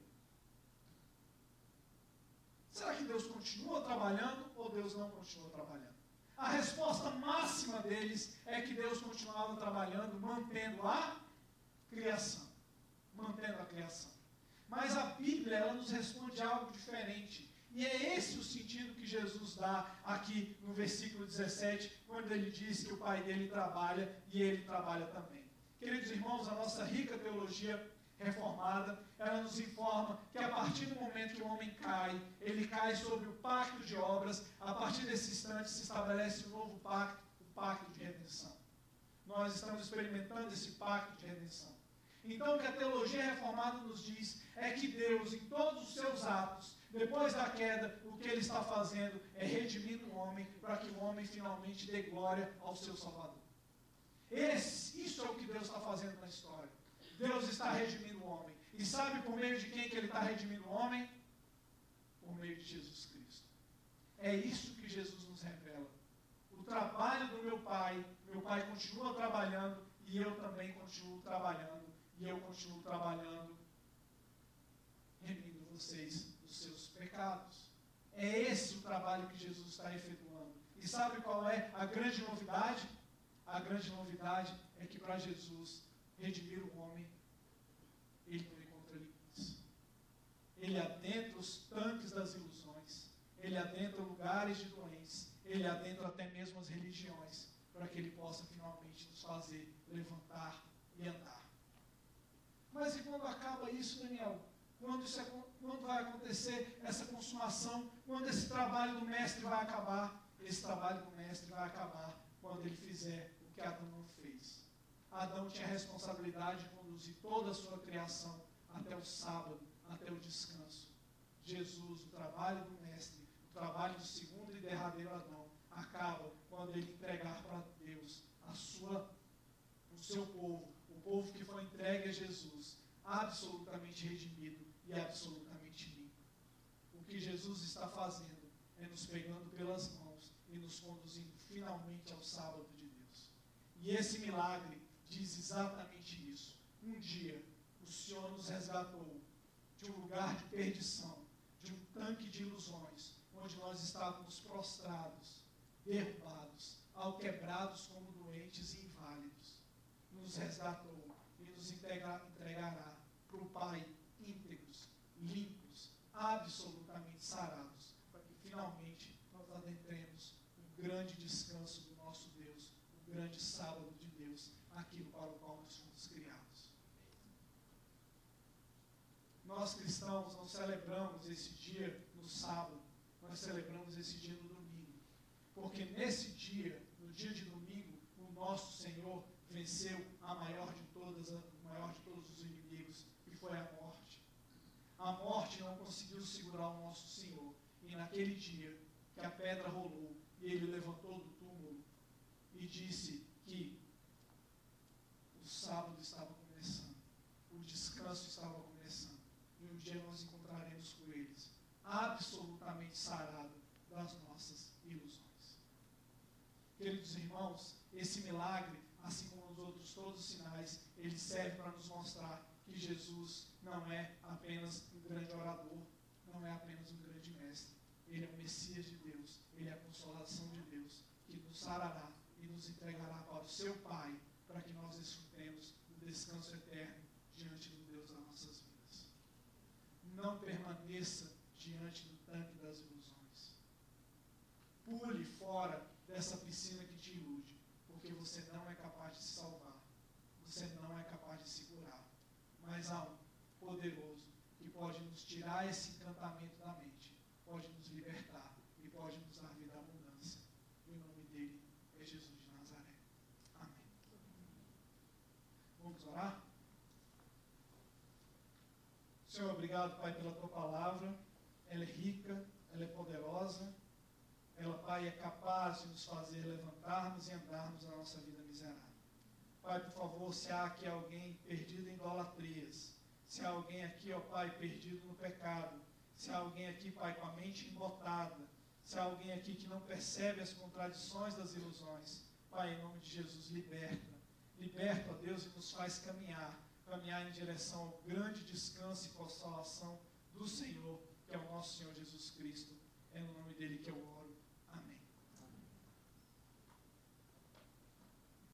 Será que Deus continua trabalhando ou Deus não continua trabalhando? A resposta máxima deles é que Deus continuava trabalhando, mantendo a criação. Mantendo a criação. Mas a Bíblia, ela nos responde algo diferente. E é esse o sentido que Jesus dá aqui no versículo 17, quando ele diz que o Pai dele trabalha e ele trabalha também. Queridos irmãos, a nossa rica teologia reformada, ela nos informa que a partir do momento que o homem cai, ele cai sobre o pacto de obras. A partir desse instante se estabelece um novo pacto, o pacto de redenção. Nós estamos experimentando esse pacto de redenção. Então, o que a teologia reformada nos diz é que Deus, em todos os seus atos, depois da queda, o que ele está fazendo é redimindo o homem, para que o homem finalmente dê glória ao seu Salvador. Isso é o que Deus está fazendo na história. Deus está redimindo o homem. E sabe por meio de quem que ele está redimindo o homem? Por meio de Jesus Cristo. É isso que Jesus nos revela. O trabalho do meu Pai continua trabalhando, e eu também continuo trabalhando, e eu continuo trabalhando, remindo vocês dos seus pecados. É esse o trabalho que Jesus está efetuando. E sabe qual é a grande novidade? A grande novidade é que para Jesus redimir o homem, ele não encontra limites. Ele adentra os tanques das ilusões, ele adentra lugares de doença, ele adentra até mesmo as religiões, para que ele possa finalmente nos fazer levantar e andar. Mas e quando acaba isso, Daniel? Quando vai acontecer essa consumação? Quando esse trabalho do mestre vai acabar? Esse trabalho do mestre vai acabar quando ele fizer o que Adão não fez. Adão tinha a responsabilidade de conduzir toda a sua criação até o sábado, até o descanso. Jesus, o trabalho do mestre, o trabalho do segundo e derradeiro Adão, acaba quando ele entregar para Deus o seu povo, o povo que foi entregue a Jesus, absolutamente redimido e absolutamente limpo. O que Jesus está fazendo é nos pegando pelas mãos e nos conduzindo finalmente ao sábado de Deus. E esse milagre diz exatamente isso. Um dia, o Senhor nos resgatou de um lugar de perdição, de um tanque de ilusões, onde nós estávamos prostrados, derrubados, alquebrados como doentes e inválidos. Nos resgatou e nos entregará para o Pai íntegros, limpos, absolutamente sarados, para que finalmente nós adentremos o grande descanso do nosso Deus, o grande sábado de Deus, aquilo para o qual nós fomos criados. Nós cristãos não celebramos esse dia no sábado, nós celebramos esse dia no domingo, porque nesse dia, no dia de domingo, o nosso Senhor venceu o maior de todos os inimigos, que foi a morte. A morte não conseguiu segurar o nosso Senhor, e naquele dia que a pedra rolou, e ele levantou do túmulo e disse que o sábado estava começando, o descanso estava começando, e um dia nós encontraremos com eles, absolutamente sarado das nossas ilusões. Queridos irmãos, esse milagre, assim como os outros todos os sinais, ele serve para nos mostrar que Jesus não é apenas um grande orador, não é apenas um grande mestre. Ele é o Messias de Deus, ele é a consolação de Deus, que nos sarará e nos entregará para o seu Pai, para que nós desfrutemos do descanso eterno diante do Deus das nossas vidas. Não permaneça diante do tanque das ilusões. Pule fora dessa piscina que te ilude, porque você não é capaz de se salvar, você não é capaz de se curar. Mas há um poderoso que pode nos tirar esse encantamento da mente, pode nos libertar e pode nos dar vida à abundância. E o nome dele é Jesus de Nazaré. Amém. Vamos orar? Senhor, obrigado, Pai, pela tua palavra. Ela é rica, ela é poderosa, ela, Pai, é capaz capaz de nos fazer levantarmos e andarmos na nossa vida miserável. Pai, por favor, se há aqui alguém perdido em idolatrias, se há alguém aqui, ó Pai, perdido no pecado, se há alguém aqui, Pai, com a mente embotada, se há alguém aqui que não percebe as contradições das ilusões, Pai, em nome de Jesus, liberta, ó Deus, e nos faz caminhar em direção ao grande descanso e consolação do Senhor, que é o nosso Senhor Jesus Cristo.